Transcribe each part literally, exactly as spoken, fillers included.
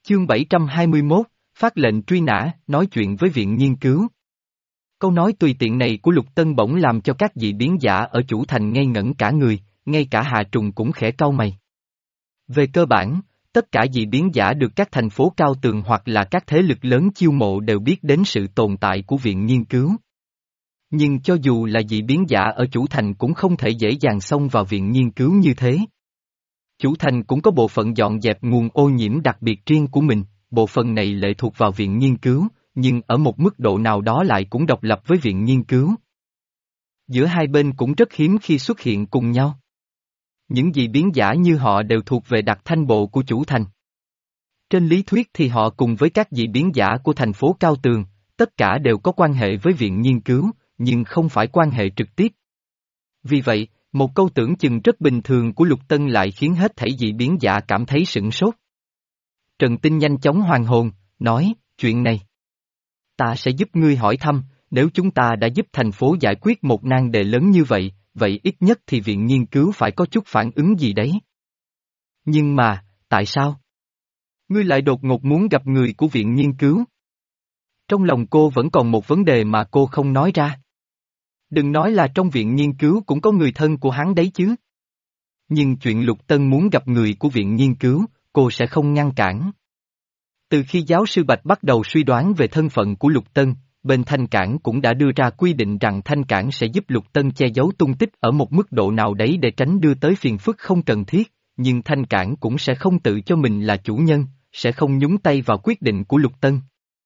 Chương bảy trăm hai mươi mốt, phát lệnh truy nã, nói chuyện với viện nghiên cứu. Câu nói tùy tiện này của Lục Tân bỗng làm cho các dị biến giả ở chủ thành ngây ngẩn cả người, ngay cả Hà Trùng cũng khẽ cau mày. Về cơ bản, tất cả dị biến giả được các thành phố cao tường hoặc là các thế lực lớn chiêu mộ đều biết đến sự tồn tại của viện nghiên cứu. Nhưng cho dù là dị biến giả ở chủ thành cũng không thể dễ dàng xông vào viện nghiên cứu như thế. Chủ thành cũng có bộ phận dọn dẹp nguồn ô nhiễm đặc biệt riêng của mình, bộ phận này lệ thuộc vào viện nghiên cứu, nhưng ở một mức độ nào đó lại cũng độc lập với viện nghiên cứu. Giữa hai bên cũng rất hiếm khi xuất hiện cùng nhau. Những dị biến giả như họ đều thuộc về đặc thanh bộ của chủ thành. Trên lý thuyết thì họ cùng với các dị biến giả của thành phố Cao Tường, tất cả đều có quan hệ với viện nghiên cứu, nhưng không phải quan hệ trực tiếp. Vì vậy, một câu tưởng chừng rất bình thường của Lục Tân lại khiến hết thảy dị biến giả cảm thấy sửng sốt. Trần Tinh nhanh chóng hoàn hồn, nói, chuyện này. Ta sẽ giúp ngươi hỏi thăm, nếu chúng ta đã giúp thành phố giải quyết một nan đề lớn như vậy, vậy ít nhất thì viện nghiên cứu phải có chút phản ứng gì đấy. Nhưng mà, tại sao? Ngươi lại đột ngột muốn gặp người của viện nghiên cứu? Trong lòng cô vẫn còn một vấn đề mà cô không nói ra. Đừng nói là trong viện nghiên cứu cũng có người thân của hắn đấy chứ. Nhưng chuyện Lục Tân muốn gặp người của viện nghiên cứu, cô sẽ không ngăn cản. Từ khi giáo sư Bạch bắt đầu suy đoán về thân phận của Lục Tân, bên Thanh Cảng cũng đã đưa ra quy định rằng Thanh Cảng sẽ giúp Lục Tân che giấu tung tích ở một mức độ nào đấy để tránh đưa tới phiền phức không cần thiết, nhưng Thanh Cảng cũng sẽ không tự cho mình là chủ nhân, sẽ không nhúng tay vào quyết định của Lục Tân.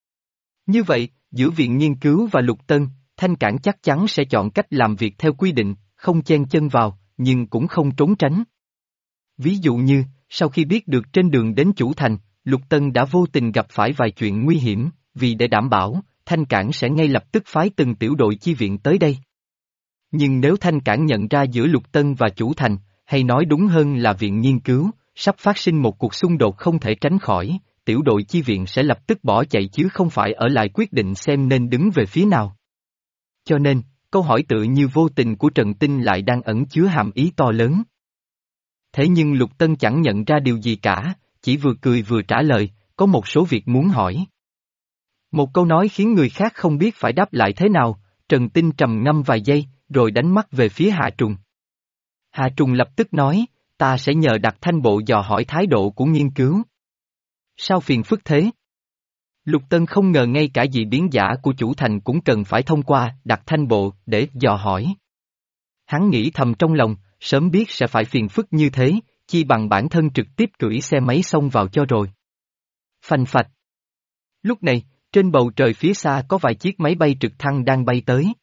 Như vậy, giữa viện nghiên cứu và Lục Tân, Thanh Cảng chắc chắn sẽ chọn cách làm việc theo quy định, không chen chân vào, nhưng cũng không trốn tránh. Ví dụ như, sau khi biết được trên đường đến chủ thành, Lục Tân đã vô tình gặp phải vài chuyện nguy hiểm, vì để đảm bảo, Thanh Cảng sẽ ngay lập tức phái từng tiểu đội chi viện tới đây. Nhưng nếu Thanh Cảng nhận ra giữa Lục Tân và chủ thành, hay nói đúng hơn là viện nghiên cứu, sắp phát sinh một cuộc xung đột không thể tránh khỏi, tiểu đội chi viện sẽ lập tức bỏ chạy chứ không phải ở lại quyết định xem nên đứng về phía nào. Cho nên, câu hỏi tự như vô tình của Trần Tinh lại đang ẩn chứa hàm ý to lớn. Thế nhưng Lục Tân chẳng nhận ra điều gì cả, chỉ vừa cười vừa trả lời, có một số việc muốn hỏi. Một câu nói khiến người khác không biết phải đáp lại thế nào, Trần Tinh trầm ngâm vài giây, rồi đánh mắt về phía Hà Trùng. Hà Trùng lập tức nói, ta sẽ nhờ Đặc Thanh Bộ dò hỏi thái độ của nghiên cứu. Sao phiền phức thế? Lục Tân không ngờ ngay cả dị biến giả của chủ thành cũng cần phải thông qua Đặc Thanh Bộ để dò hỏi. Hắn nghĩ thầm trong lòng, sớm biết sẽ phải phiền phức như thế, chi bằng bản thân trực tiếp cưỡi xe máy xông vào cho rồi. Phanh phạch. Lúc này, trên bầu trời phía xa có vài chiếc máy bay trực thăng đang bay tới.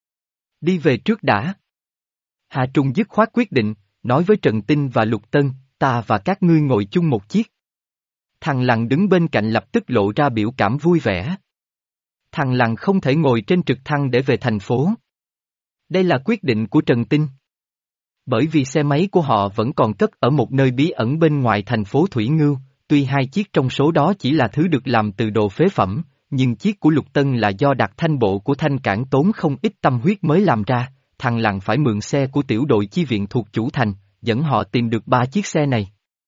Đi về trước đã. Hà Trung dứt khoát quyết định, nói với Trần Tinh và Lục Tân, ta và các ngươi ngồi chung một chiếc. Thằng Lằn đứng bên cạnh lập tức lộ ra biểu cảm vui vẻ. Thằng Lằn không thể ngồi trên trực thăng để về thành phố. Đây là quyết định của Trần Tinh. Bởi vì xe máy của họ vẫn còn cất ở một nơi bí ẩn bên ngoài thành phố Thủy Ngưu, tuy hai chiếc trong số đó chỉ là thứ được làm từ đồ phế phẩm, nhưng chiếc của Lục Tân là do Đặc Thanh Bộ của Thanh Cảng tốn không ít tâm huyết mới làm ra, thằng Lằn phải mượn xe của tiểu đội chi viện thuộc chủ thành, dẫn họ tìm được ba chiếc xe này.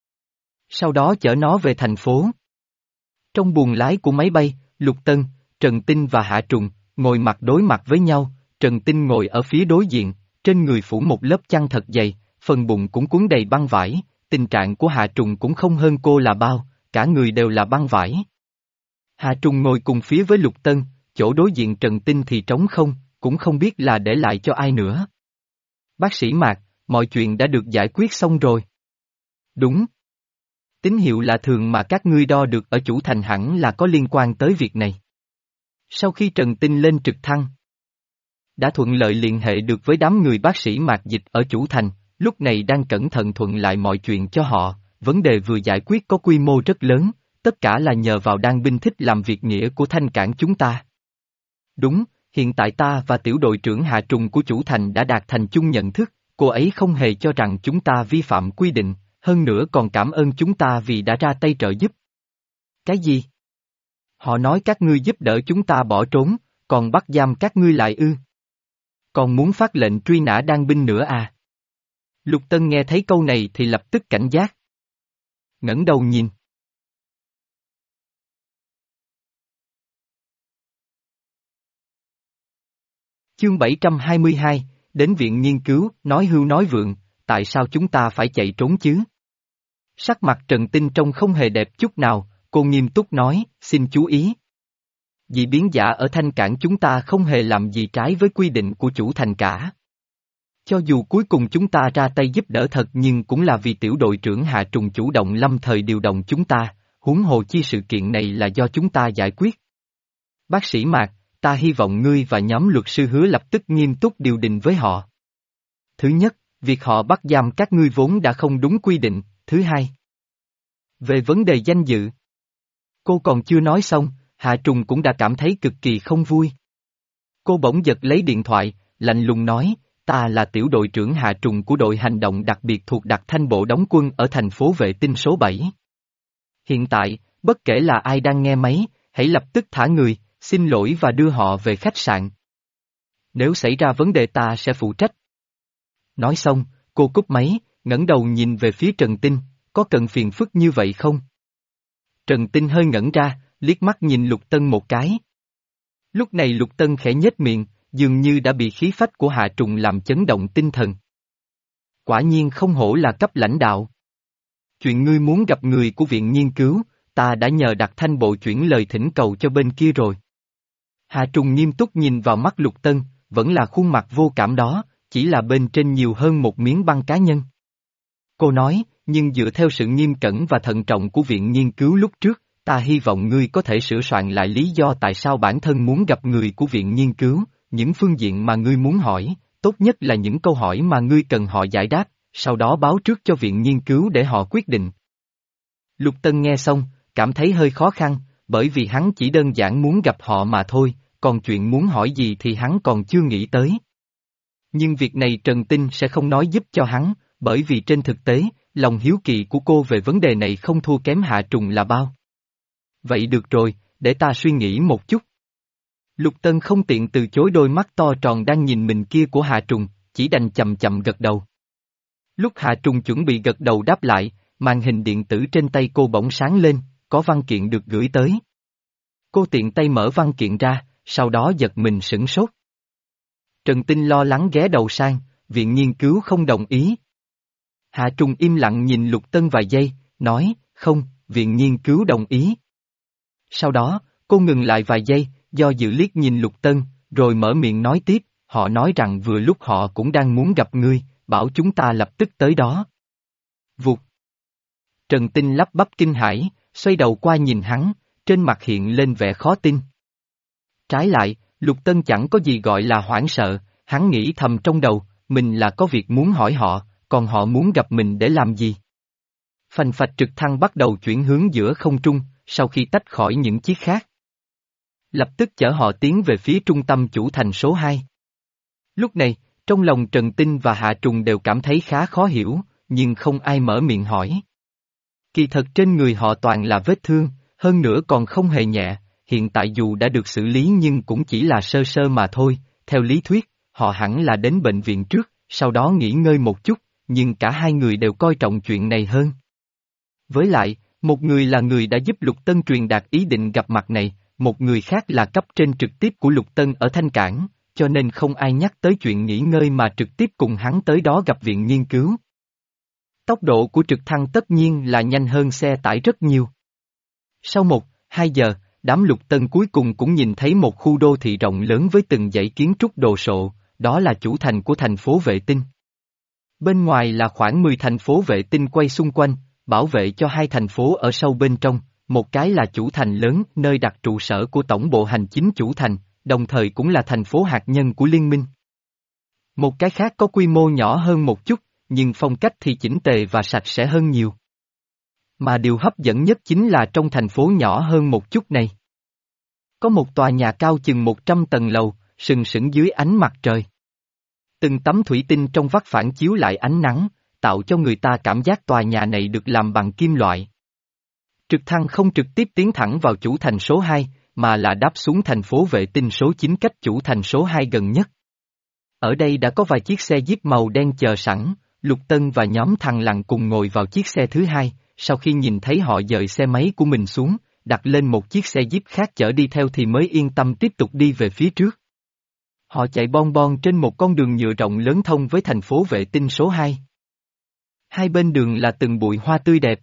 Sau đó chở nó về thành phố. Trong buồng lái của máy bay, Lục Tân, Trần Tinh và Hạ Trùng, ngồi mặt đối mặt với nhau, Trần Tinh ngồi ở phía đối diện, trên người phủ một lớp chăn thật dày, phần bụng cũng cuốn đầy băng vải, tình trạng của Hạ Trùng cũng không hơn cô là bao, cả người đều là băng vải. Hạ Trùng ngồi cùng phía với Lục Tân, chỗ đối diện Trần Tinh thì trống không, cũng không biết là để lại cho ai nữa. Bác sĩ Mạc, mọi chuyện đã được giải quyết xong rồi. Đúng. Tín hiệu lạ thường mà các ngươi đo được ở chủ thành hẳn là có liên quan tới việc này. Sau khi Trần Tinh lên trực thăng, đã thuận lợi liên hệ được với đám người bác sĩ Mạc Dịch ở chủ thành, lúc này đang cẩn thận thuận lại mọi chuyện cho họ, vấn đề vừa giải quyết có quy mô rất lớn, tất cả là nhờ vào đan binh thích làm việc nghĩa của Thanh Cảng chúng ta. Đúng, hiện tại ta và tiểu đội trưởng Hạ Trùng của chủ thành đã đạt thành chung nhận thức, cô ấy không hề cho rằng chúng ta vi phạm quy định, hơn nữa còn cảm ơn chúng ta vì đã ra tay trợ giúp. Cái gì? Họ nói các ngươi giúp đỡ chúng ta bỏ trốn, còn bắt giam các ngươi lại ư? Còn muốn phát lệnh truy nã đan binh nữa à? Lục Tân nghe thấy câu này thì lập tức cảnh giác. Ngẩng đầu nhìn. Chương bảy trăm hai mươi hai, đến viện nghiên cứu, nói hưu nói vượng, tại sao chúng ta phải chạy trốn chứ? Sắc mặt Trần Tinh trông không hề đẹp chút nào, cô nghiêm túc nói, xin chú ý. Dị biến giả ở Thanh Cảng chúng ta không hề làm gì trái với quy định của chủ thành cả. Cho dù cuối cùng chúng ta ra tay giúp đỡ thật nhưng cũng là vì tiểu đội trưởng Hạ Trùng chủ động lâm thời điều động chúng ta, huống hồ chi sự kiện này là do chúng ta giải quyết. Bác sĩ Mạc, ta hy vọng ngươi và nhóm luật sư Hứa lập tức nghiêm túc điều đình với họ. Thứ nhất, việc họ bắt giam các ngươi vốn đã không đúng quy định, thứ hai. Về vấn đề danh dự. Cô còn chưa nói xong, Hạ Trùng cũng đã cảm thấy cực kỳ không vui. Cô bỗng giật lấy điện thoại, lạnh lùng nói, ta là tiểu đội trưởng Hạ Trùng của đội hành động đặc biệt thuộc Đặc Thanh Bộ đóng quân ở thành phố Vệ Tinh số bảy. Hiện tại, bất kể là ai đang nghe máy, hãy lập tức thả người, xin lỗi và đưa họ về khách sạn. Nếu xảy ra vấn đề ta sẽ phụ trách. Nói xong, cô cúp máy, ngẩng đầu nhìn về phía Trần Tinh, có cần phiền phức như vậy không? Trần Tinh hơi ngẩn ra, liếc mắt nhìn Lục Tân một cái. Lúc này Lục Tân khẽ nhếch miệng, dường như đã bị khí phách của Hạ Trùng làm chấn động tinh thần. Quả nhiên không hổ là cấp lãnh đạo. Chuyện ngươi muốn gặp người của viện nghiên cứu, ta đã nhờ Đặc Thanh Bộ chuyển lời thỉnh cầu cho bên kia rồi. Hạ Trùng nghiêm túc nhìn vào mắt Lục Tân, vẫn là khuôn mặt vô cảm đó, chỉ là bên trên nhiều hơn một miếng băng cá nhân. Cô nói, nhưng dựa theo sự nghiêm cẩn và thận trọng của viện nghiên cứu lúc trước, ta hy vọng ngươi có thể sửa soạn lại lý do tại sao bản thân muốn gặp người của viện nghiên cứu, những phương diện mà ngươi muốn hỏi, tốt nhất là những câu hỏi mà ngươi cần họ giải đáp, sau đó báo trước cho viện nghiên cứu để họ quyết định. Lục Tân nghe xong, cảm thấy hơi khó khăn, bởi vì hắn chỉ đơn giản muốn gặp họ mà thôi, còn chuyện muốn hỏi gì thì hắn còn chưa nghĩ tới. Nhưng việc này Trần Tinh sẽ không nói giúp cho hắn, bởi vì trên thực tế, lòng hiếu kỳ của cô về vấn đề này không thua kém Hạ Trùng là bao. Vậy được rồi, để ta suy nghĩ một chút. Lục Tân không tiện từ chối đôi mắt to tròn đang nhìn mình kia của Hạ Trùng, chỉ đành chậm chậm gật đầu. Lúc Hạ Trùng chuẩn bị gật đầu đáp lại, màn hình điện tử trên tay cô bỗng sáng lên, có văn kiện được gửi tới. Cô tiện tay mở văn kiện ra, sau đó giật mình sửng sốt. Trần Tinh lo lắng ghé đầu sang, viện nghiên cứu không đồng ý. Hạ Trùng im lặng nhìn Lục Tân vài giây, nói, không, viện nghiên cứu đồng ý. Sau đó, cô ngừng lại vài giây, do dự liếc nhìn Lục Tân, rồi mở miệng nói tiếp, họ nói rằng vừa lúc họ cũng đang muốn gặp ngươi, bảo chúng ta lập tức tới đó. Vụt. Trần Tinh lắp bắp kinh hãi, xoay đầu qua nhìn hắn, trên mặt hiện lên vẻ khó tin. Trái lại, Lục Tân chẳng có gì gọi là hoảng sợ, hắn nghĩ thầm trong đầu, mình là có việc muốn hỏi họ, còn họ muốn gặp mình để làm gì? Phành phạch trực thăng bắt đầu chuyển hướng giữa không trung, sau khi tách khỏi những chiếc khác. Lập tức chở họ tiến về phía trung tâm chủ thành số hai. Lúc này, trong lòng Trần Tinh và Hạ Trùng đều cảm thấy khá khó hiểu, nhưng không ai mở miệng hỏi. Kỳ thật trên người họ toàn là vết thương, hơn nữa còn không hề nhẹ, hiện tại dù đã được xử lý nhưng cũng chỉ là sơ sơ mà thôi, theo lý thuyết, họ hẳn là đến bệnh viện trước, sau đó nghỉ ngơi một chút, nhưng cả hai người đều coi trọng chuyện này hơn. Với lại, một người là người đã giúp Lục Tân truyền đạt ý định gặp mặt này, một người khác là cấp trên trực tiếp của Lục Tân ở Thanh Cảng, cho nên không ai nhắc tới chuyện nghỉ ngơi mà trực tiếp cùng hắn tới đó gặp viện nghiên cứu. Tốc độ của trực thăng tất nhiên là nhanh hơn xe tải rất nhiều. Sau một, hai giờ, đám Lục Tân cuối cùng cũng nhìn thấy một khu đô thị rộng lớn với từng dãy kiến trúc đồ sộ, đó là chủ thành của thành phố Vệ Tinh. Bên ngoài là khoảng mười thành phố Vệ Tinh quay xung quanh, bảo vệ cho hai thành phố ở sâu bên trong, một cái là chủ thành lớn nơi đặt trụ sở của tổng bộ hành chính chủ thành, đồng thời cũng là thành phố hạt nhân của liên minh. Một cái khác có quy mô nhỏ hơn một chút, nhưng phong cách thì chỉnh tề và sạch sẽ hơn nhiều. Mà điều hấp dẫn nhất chính là trong thành phố nhỏ hơn một chút này. Có một tòa nhà cao chừng một trăm tầng lầu, sừng sững dưới ánh mặt trời. Từng tấm thủy tinh trong vắt phản chiếu lại ánh nắng, tạo cho người ta cảm giác tòa nhà này được làm bằng kim loại. Trực thăng không trực tiếp tiến thẳng vào chủ thành số hai, mà là đáp xuống thành phố Vệ Tinh số chín cách chủ thành số hai gần nhất. Ở đây đã có vài chiếc xe Jeep màu đen chờ sẵn, Lục Tân và nhóm thằng lằn cùng ngồi vào chiếc xe thứ hai, sau khi nhìn thấy họ dời xe máy của mình xuống, đặt lên một chiếc xe Jeep khác chở đi theo thì mới yên tâm tiếp tục đi về phía trước. Họ chạy bon bon trên một con đường nhựa rộng lớn thông với thành phố vệ tinh số hai. Hai bên đường là từng bụi hoa tươi đẹp.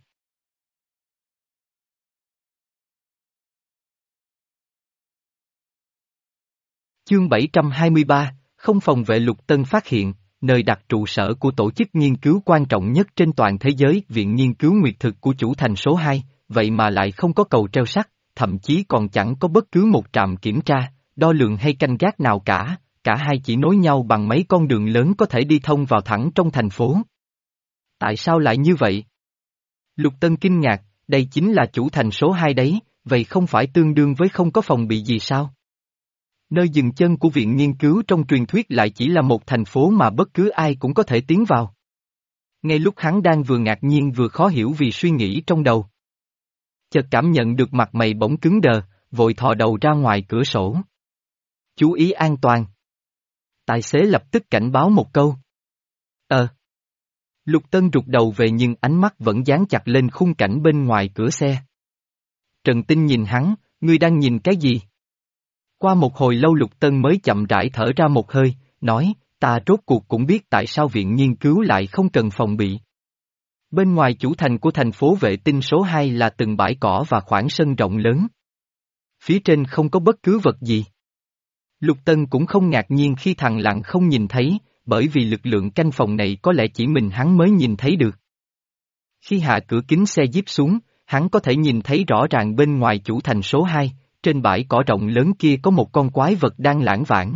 Chương bảy trăm hai mươi ba, không phòng vệ Lục Tân phát hiện, nơi đặt trụ sở của tổ chức nghiên cứu quan trọng nhất trên toàn thế giới, Viện Nghiên cứu Nguyệt thực của chủ thành số hai, vậy mà lại không có cầu treo sắt, thậm chí còn chẳng có bất cứ một trạm kiểm tra, đo lường hay canh gác nào cả, cả hai chỉ nối nhau bằng mấy con đường lớn có thể đi thông vào thẳng trong thành phố. Tại sao lại như vậy? Lục Tân kinh ngạc, đây chính là chủ thành số hai đấy, vậy không phải tương đương với không có phòng bị gì sao? Nơi dừng chân của viện nghiên cứu trong truyền thuyết lại chỉ là một thành phố mà bất cứ ai cũng có thể tiến vào. Ngay lúc hắn đang vừa ngạc nhiên vừa khó hiểu vì suy nghĩ trong đầu. Chợt cảm nhận được mặt mày bỗng cứng đờ, vội thò đầu ra ngoài cửa sổ. Chú ý an toàn. Tài xế lập tức cảnh báo một câu. Ờ. Lục Tân rụt đầu về nhưng ánh mắt vẫn dán chặt lên khung cảnh bên ngoài cửa xe. Trần Tinh nhìn hắn, ngươi đang nhìn cái gì? Qua một hồi lâu Lục Tân mới chậm rãi thở ra một hơi, nói, ta rốt cuộc cũng biết tại sao viện nghiên cứu lại không cần phòng bị. Bên ngoài chủ thành của thành phố vệ tinh số hai là từng bãi cỏ và khoảng sân rộng lớn. Phía trên không có bất cứ vật gì. Lục Tân cũng không ngạc nhiên khi thằng Lặng không nhìn thấy, bởi vì lực lượng canh phòng này có lẽ chỉ mình hắn mới nhìn thấy được. Khi hạ cửa kính xe Jeep xuống, hắn có thể nhìn thấy rõ ràng bên ngoài chủ thành số hai, trên bãi cỏ rộng lớn kia có một con quái vật đang lãng vãng.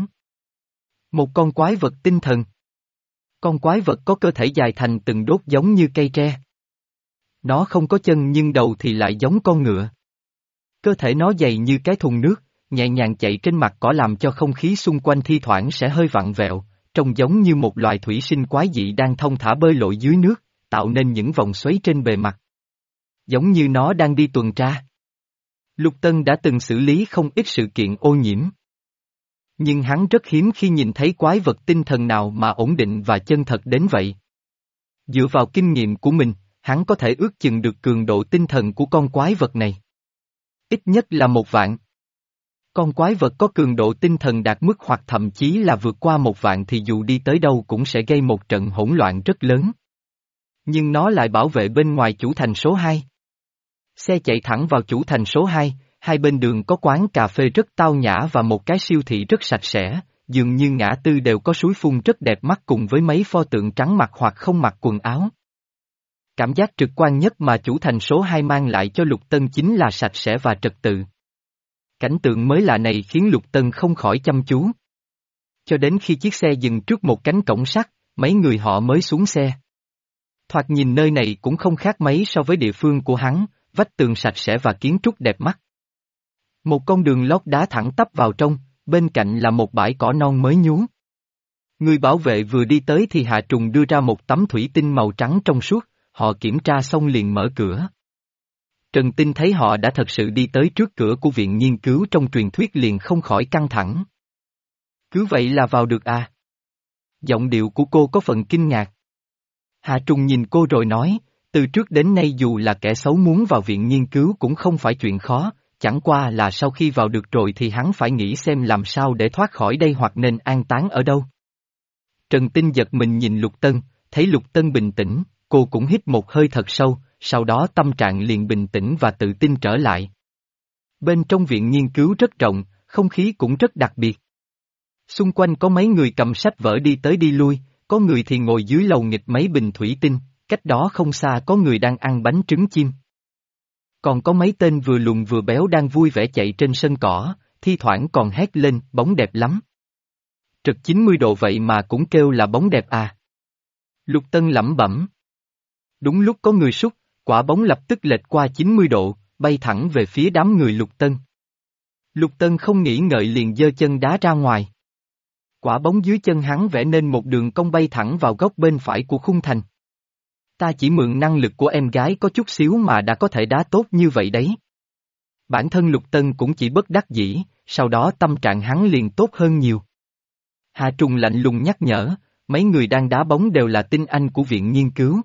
Một con quái vật tinh thần. Con quái vật có cơ thể dài thành từng đốt giống như cây tre. Nó không có chân nhưng đầu thì lại giống con ngựa. Cơ thể nó dày như cái thùng nước, nhẹ nhàng chạy trên mặt cỏ làm cho không khí xung quanh thi thoảng sẽ hơi vặn vẹo, trông giống như một loài thủy sinh quái dị đang thông thả bơi lội dưới nước, tạo nên những vòng xoáy trên bề mặt. Giống như nó đang đi tuần tra. Lục Tân đã từng xử lý không ít sự kiện ô nhiễm. Nhưng hắn rất hiếm khi nhìn thấy quái vật tinh thần nào mà ổn định và chân thật đến vậy. Dựa vào kinh nghiệm của mình, hắn có thể ước chừng được cường độ tinh thần của con quái vật này. Ít nhất là một vạn. Con quái vật có cường độ tinh thần đạt mức hoặc thậm chí là vượt qua một vạn thì dù đi tới đâu cũng sẽ gây một trận hỗn loạn rất lớn. Nhưng nó lại bảo vệ bên ngoài chủ thành số hai. Xe chạy thẳng vào chủ thành số hai, hai bên đường có quán cà phê rất tao nhã và một cái siêu thị rất sạch sẽ, dường như ngã tư đều có suối phun rất đẹp mắt cùng với mấy pho tượng trắng mặc hoặc không mặc quần áo. Cảm giác trực quan nhất mà chủ thành số hai mang lại cho Lục Tân chính là sạch sẽ và trật tự. Cảnh tượng mới lạ này khiến Lục Tân không khỏi chăm chú. Cho đến khi chiếc xe dừng trước một cánh cổng sắt, mấy người họ mới xuống xe. Thoạt nhìn nơi này cũng không khác mấy so với địa phương của hắn, vách tường sạch sẽ và kiến trúc đẹp mắt. Một con đường lót đá thẳng tắp vào trong, bên cạnh là một bãi cỏ non mới nhú. Người bảo vệ vừa đi tới thì Hạ Trùng đưa ra một tấm thủy tinh màu trắng trong suốt, họ kiểm tra xong liền mở cửa. Trần Tinh thấy họ đã thật sự đi tới trước cửa của viện nghiên cứu trong truyền thuyết liền không khỏi căng thẳng. Cứ vậy là vào được à? Giọng điệu của cô có phần kinh ngạc. Hạ Trùng nhìn cô rồi nói, từ trước đến nay dù là kẻ xấu muốn vào viện nghiên cứu cũng không phải chuyện khó, chẳng qua là sau khi vào được rồi thì hắn phải nghĩ xem làm sao để thoát khỏi đây hoặc nên an táng ở đâu. Trần Tinh giật mình nhìn Lục Tân, thấy Lục Tân bình tĩnh, cô cũng hít một hơi thật sâu, sau đó tâm trạng liền bình tĩnh và tự tin trở lại. Bên trong viện nghiên cứu rất rộng, không khí cũng rất đặc biệt. Xung quanh có mấy người cầm sách vở đi tới đi lui, có người thì ngồi dưới lầu nghịch mấy bình thủy tinh, cách đó không xa có người đang ăn bánh trứng chim. Còn có mấy tên vừa lùn vừa béo đang vui vẻ chạy trên sân cỏ, thi thoảng còn hét lên, bóng đẹp lắm. Trực chín mươi độ vậy mà cũng kêu là bóng đẹp à. Lục Tân lẩm bẩm. Đúng lúc có người sút, quả bóng lập tức lệch qua chín mươi độ, bay thẳng về phía đám người Lục Tân. Lục Tân không nghĩ ngợi liền giơ chân đá ra ngoài. Quả bóng dưới chân hắn vẽ nên một đường cong bay thẳng vào góc bên phải của khung thành. Ta chỉ mượn năng lực của em gái có chút xíu mà đã có thể đá tốt như vậy đấy. Bản thân Lục Tân cũng chỉ bất đắc dĩ, sau đó tâm trạng hắn liền tốt hơn nhiều. Hà Trùng lạnh lùng nhắc nhở, mấy người đang đá bóng đều là tinh anh của viện nghiên cứu.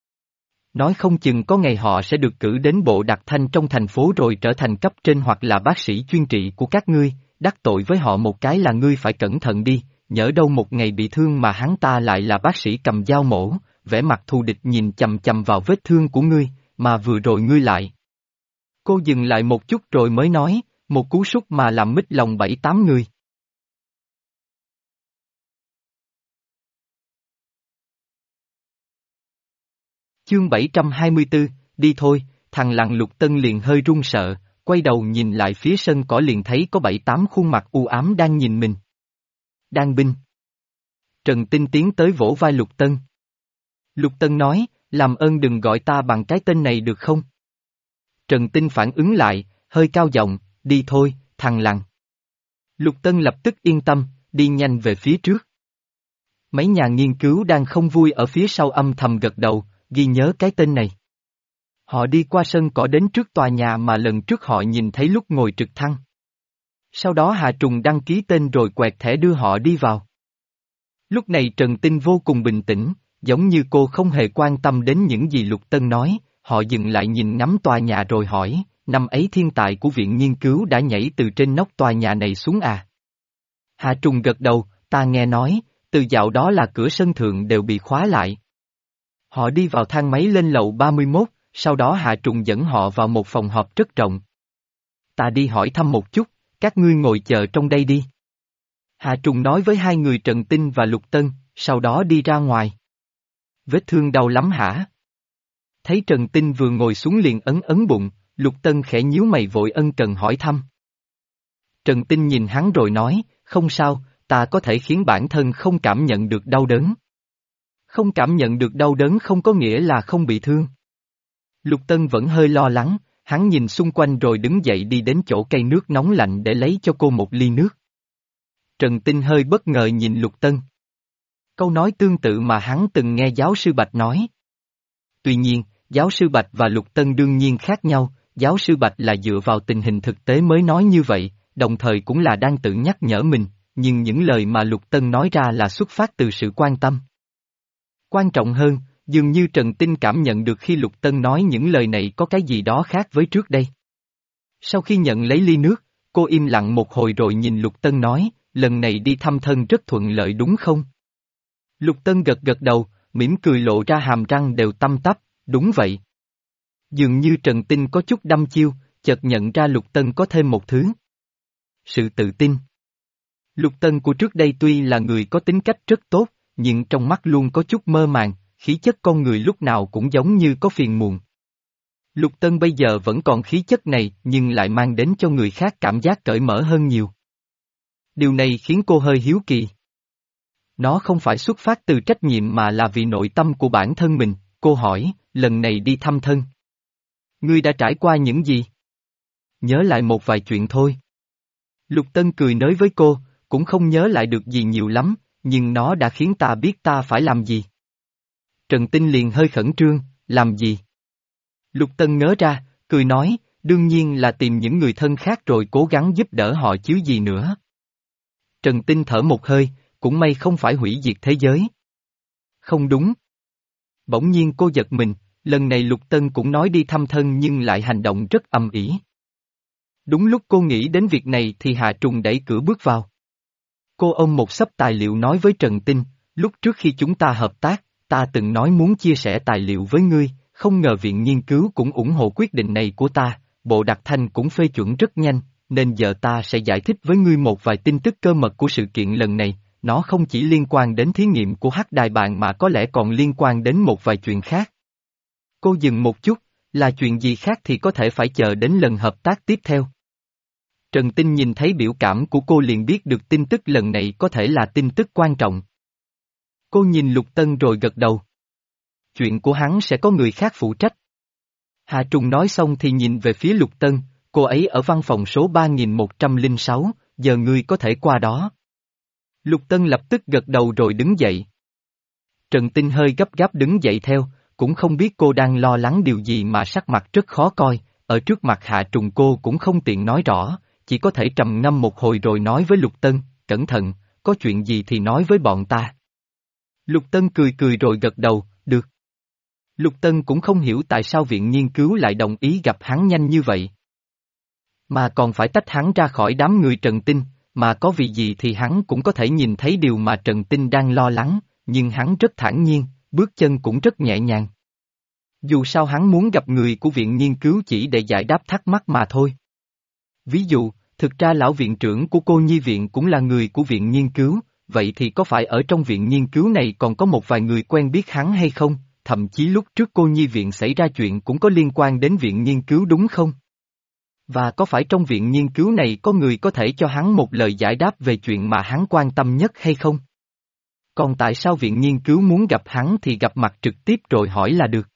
Nói không chừng có ngày họ sẽ được cử đến bộ đặc thanh trong thành phố rồi trở thành cấp trên hoặc là bác sĩ chuyên trị của các ngươi, đắc tội với họ một cái là ngươi phải cẩn thận đi, nhỡ đâu một ngày bị thương mà hắn ta lại là bác sĩ cầm dao mổ, vẻ mặt thù địch nhìn chằm chằm vào vết thương của ngươi, mà vừa rồi ngươi lại. Cô dừng lại một chút rồi mới nói, một cú sút mà làm mít lòng bảy tám người. Chương bảy trăm hai mươi tư, đi thôi, thằng lằn Lục Tân liền hơi run sợ, quay đầu nhìn lại phía sân cỏ liền thấy có bảy tám khuôn mặt u ám đang nhìn mình. Đan binh. Trần Tinh tiến tới vỗ vai Lục Tân. Lục Tân nói, làm ơn đừng gọi ta bằng cái tên này được không? Trần Tinh phản ứng lại, hơi cao giọng, đi thôi, thằng lằn. Lục Tân lập tức yên tâm, đi nhanh về phía trước. Mấy nhà nghiên cứu đang không vui ở phía sau âm thầm gật đầu, ghi nhớ cái tên này. Họ đi qua sân cỏ đến trước tòa nhà mà lần trước họ nhìn thấy lúc ngồi trực thăng. Sau đó Hà Trùng đăng ký tên rồi quẹt thẻ đưa họ đi vào. Lúc này Trần Tinh vô cùng bình tĩnh, giống như cô không hề quan tâm đến những gì Lục Tân nói, họ dừng lại nhìn ngắm tòa nhà rồi hỏi, năm ấy thiên tài của viện nghiên cứu đã nhảy từ trên nóc tòa nhà này xuống à? Hà Trùng gật đầu, ta nghe nói, từ dạo đó là cửa sân thượng đều bị khóa lại. Họ đi vào thang máy lên lầu ba mươi mốt, sau đó Hà Trùng dẫn họ vào một phòng họp rất rộng. Ta đi hỏi thăm một chút, các ngươi ngồi chờ trong đây đi. Hà Trùng nói với hai người Trần Tinh và Lục Tân, sau đó đi ra ngoài. Vết thương đau lắm hả? Thấy Trần Tinh vừa ngồi xuống liền ấn ấn bụng, Lục Tân khẽ nhíu mày vội ân cần hỏi thăm. Trần Tinh nhìn hắn rồi nói, không sao, ta có thể khiến bản thân không cảm nhận được đau đớn. Không cảm nhận được đau đớn không có nghĩa là không bị thương. Lục Tân vẫn hơi lo lắng, hắn nhìn xung quanh rồi đứng dậy đi đến chỗ cây nước nóng lạnh để lấy cho cô một ly nước. Trần Tinh hơi bất ngờ nhìn Lục Tân. Câu nói tương tự mà hắn từng nghe giáo sư Bạch nói. Tuy nhiên, giáo sư Bạch và Lục Tân đương nhiên khác nhau, giáo sư Bạch là dựa vào tình hình thực tế mới nói như vậy, đồng thời cũng là đang tự nhắc nhở mình, nhưng những lời mà Lục Tân nói ra là xuất phát từ sự quan tâm. Quan trọng hơn, dường như Trần Tinh cảm nhận được khi Lục Tân nói những lời này có cái gì đó khác với trước đây. Sau khi nhận lấy ly nước, cô im lặng một hồi rồi nhìn Lục Tân nói, lần này đi thăm thân rất thuận lợi đúng không? Lục Tân gật gật đầu, mỉm cười lộ ra hàm răng đều tăm tắp, đúng vậy. Dường như Trần Tinh có chút đăm chiêu, chợt nhận ra Lục Tân có thêm một thứ. Sự tự tin. Lục Tân của trước đây tuy là người có tính cách rất tốt, nhưng trong mắt luôn có chút mơ màng, khí chất con người lúc nào cũng giống như có phiền muộn. Lục Tân bây giờ vẫn còn khí chất này nhưng lại mang đến cho người khác cảm giác cởi mở hơn nhiều. Điều này khiến cô hơi hiếu kỳ. Nó không phải xuất phát từ trách nhiệm mà là vì nội tâm của bản thân mình, cô hỏi, lần này đi thăm thân. Ngươi đã trải qua những gì? Nhớ lại một vài chuyện thôi. Lục Tân cười nói với cô, cũng không nhớ lại được gì nhiều lắm, nhưng nó đã khiến ta biết ta phải làm gì. Trần Tinh liền hơi khẩn trương, làm gì? Lục Tân ngớ ra, cười nói, đương nhiên là tìm những người thân khác rồi cố gắng giúp đỡ họ chứ gì nữa. Trần Tinh thở một hơi, cũng may không phải hủy diệt thế giới. Không đúng. Bỗng nhiên cô giật mình, lần này Lục Tân cũng nói đi thăm thân nhưng lại hành động rất ầm ĩ. Đúng lúc cô nghĩ đến việc này thì Hà Trùng đẩy cửa bước vào. Cô ôm một xấp tài liệu nói với Trần Tinh, lúc trước khi chúng ta hợp tác, ta từng nói muốn chia sẻ tài liệu với ngươi, không ngờ viện nghiên cứu cũng ủng hộ quyết định này của ta, bộ đặc thanh cũng phê chuẩn rất nhanh, nên giờ ta sẽ giải thích với ngươi một vài tin tức cơ mật của sự kiện lần này, nó không chỉ liên quan đến thí nghiệm của hắc đài bàn mà có lẽ còn liên quan đến một vài chuyện khác. Cô dừng một chút, là chuyện gì khác thì có thể phải chờ đến lần hợp tác tiếp theo. Trần Tinh nhìn thấy biểu cảm của cô liền biết được tin tức lần này có thể là tin tức quan trọng. Cô nhìn Lục Tân rồi gật đầu. Chuyện của hắn sẽ có người khác phụ trách. Hà Trùng nói xong thì nhìn về phía Lục Tân, cô ấy ở văn phòng số ba nghìn một trăm lẻ sáu, giờ ngươi có thể qua đó. Lục Tân lập tức gật đầu rồi đứng dậy. Trần Tinh hơi gấp gáp đứng dậy theo, cũng không biết cô đang lo lắng điều gì mà sắc mặt rất khó coi, ở trước mặt Hạ Trùng cô cũng không tiện nói rõ, chỉ có thể trầm ngâm một hồi rồi nói với Lục Tân, cẩn thận, có chuyện gì thì nói với bọn ta. Lục Tân cười cười rồi gật đầu, được. Lục Tân cũng không hiểu tại sao viện nghiên cứu lại đồng ý gặp hắn nhanh như vậy. Mà còn phải tách hắn ra khỏi đám người Trần Tinh, mà có vì gì thì hắn cũng có thể nhìn thấy điều mà Trần Tinh đang lo lắng, nhưng hắn rất thản nhiên, bước chân cũng rất nhẹ nhàng. Dù sao hắn muốn gặp người của viện nghiên cứu chỉ để giải đáp thắc mắc mà thôi. Ví dụ, thực ra lão viện trưởng của cô nhi viện cũng là người của viện nghiên cứu, vậy thì có phải ở trong viện nghiên cứu này còn có một vài người quen biết hắn hay không, thậm chí lúc trước cô nhi viện xảy ra chuyện cũng có liên quan đến viện nghiên cứu đúng không? Và có phải trong viện nghiên cứu này có người có thể cho hắn một lời giải đáp về chuyện mà hắn quan tâm nhất hay không? Còn tại sao viện nghiên cứu muốn gặp hắn thì gặp mặt trực tiếp rồi hỏi là được.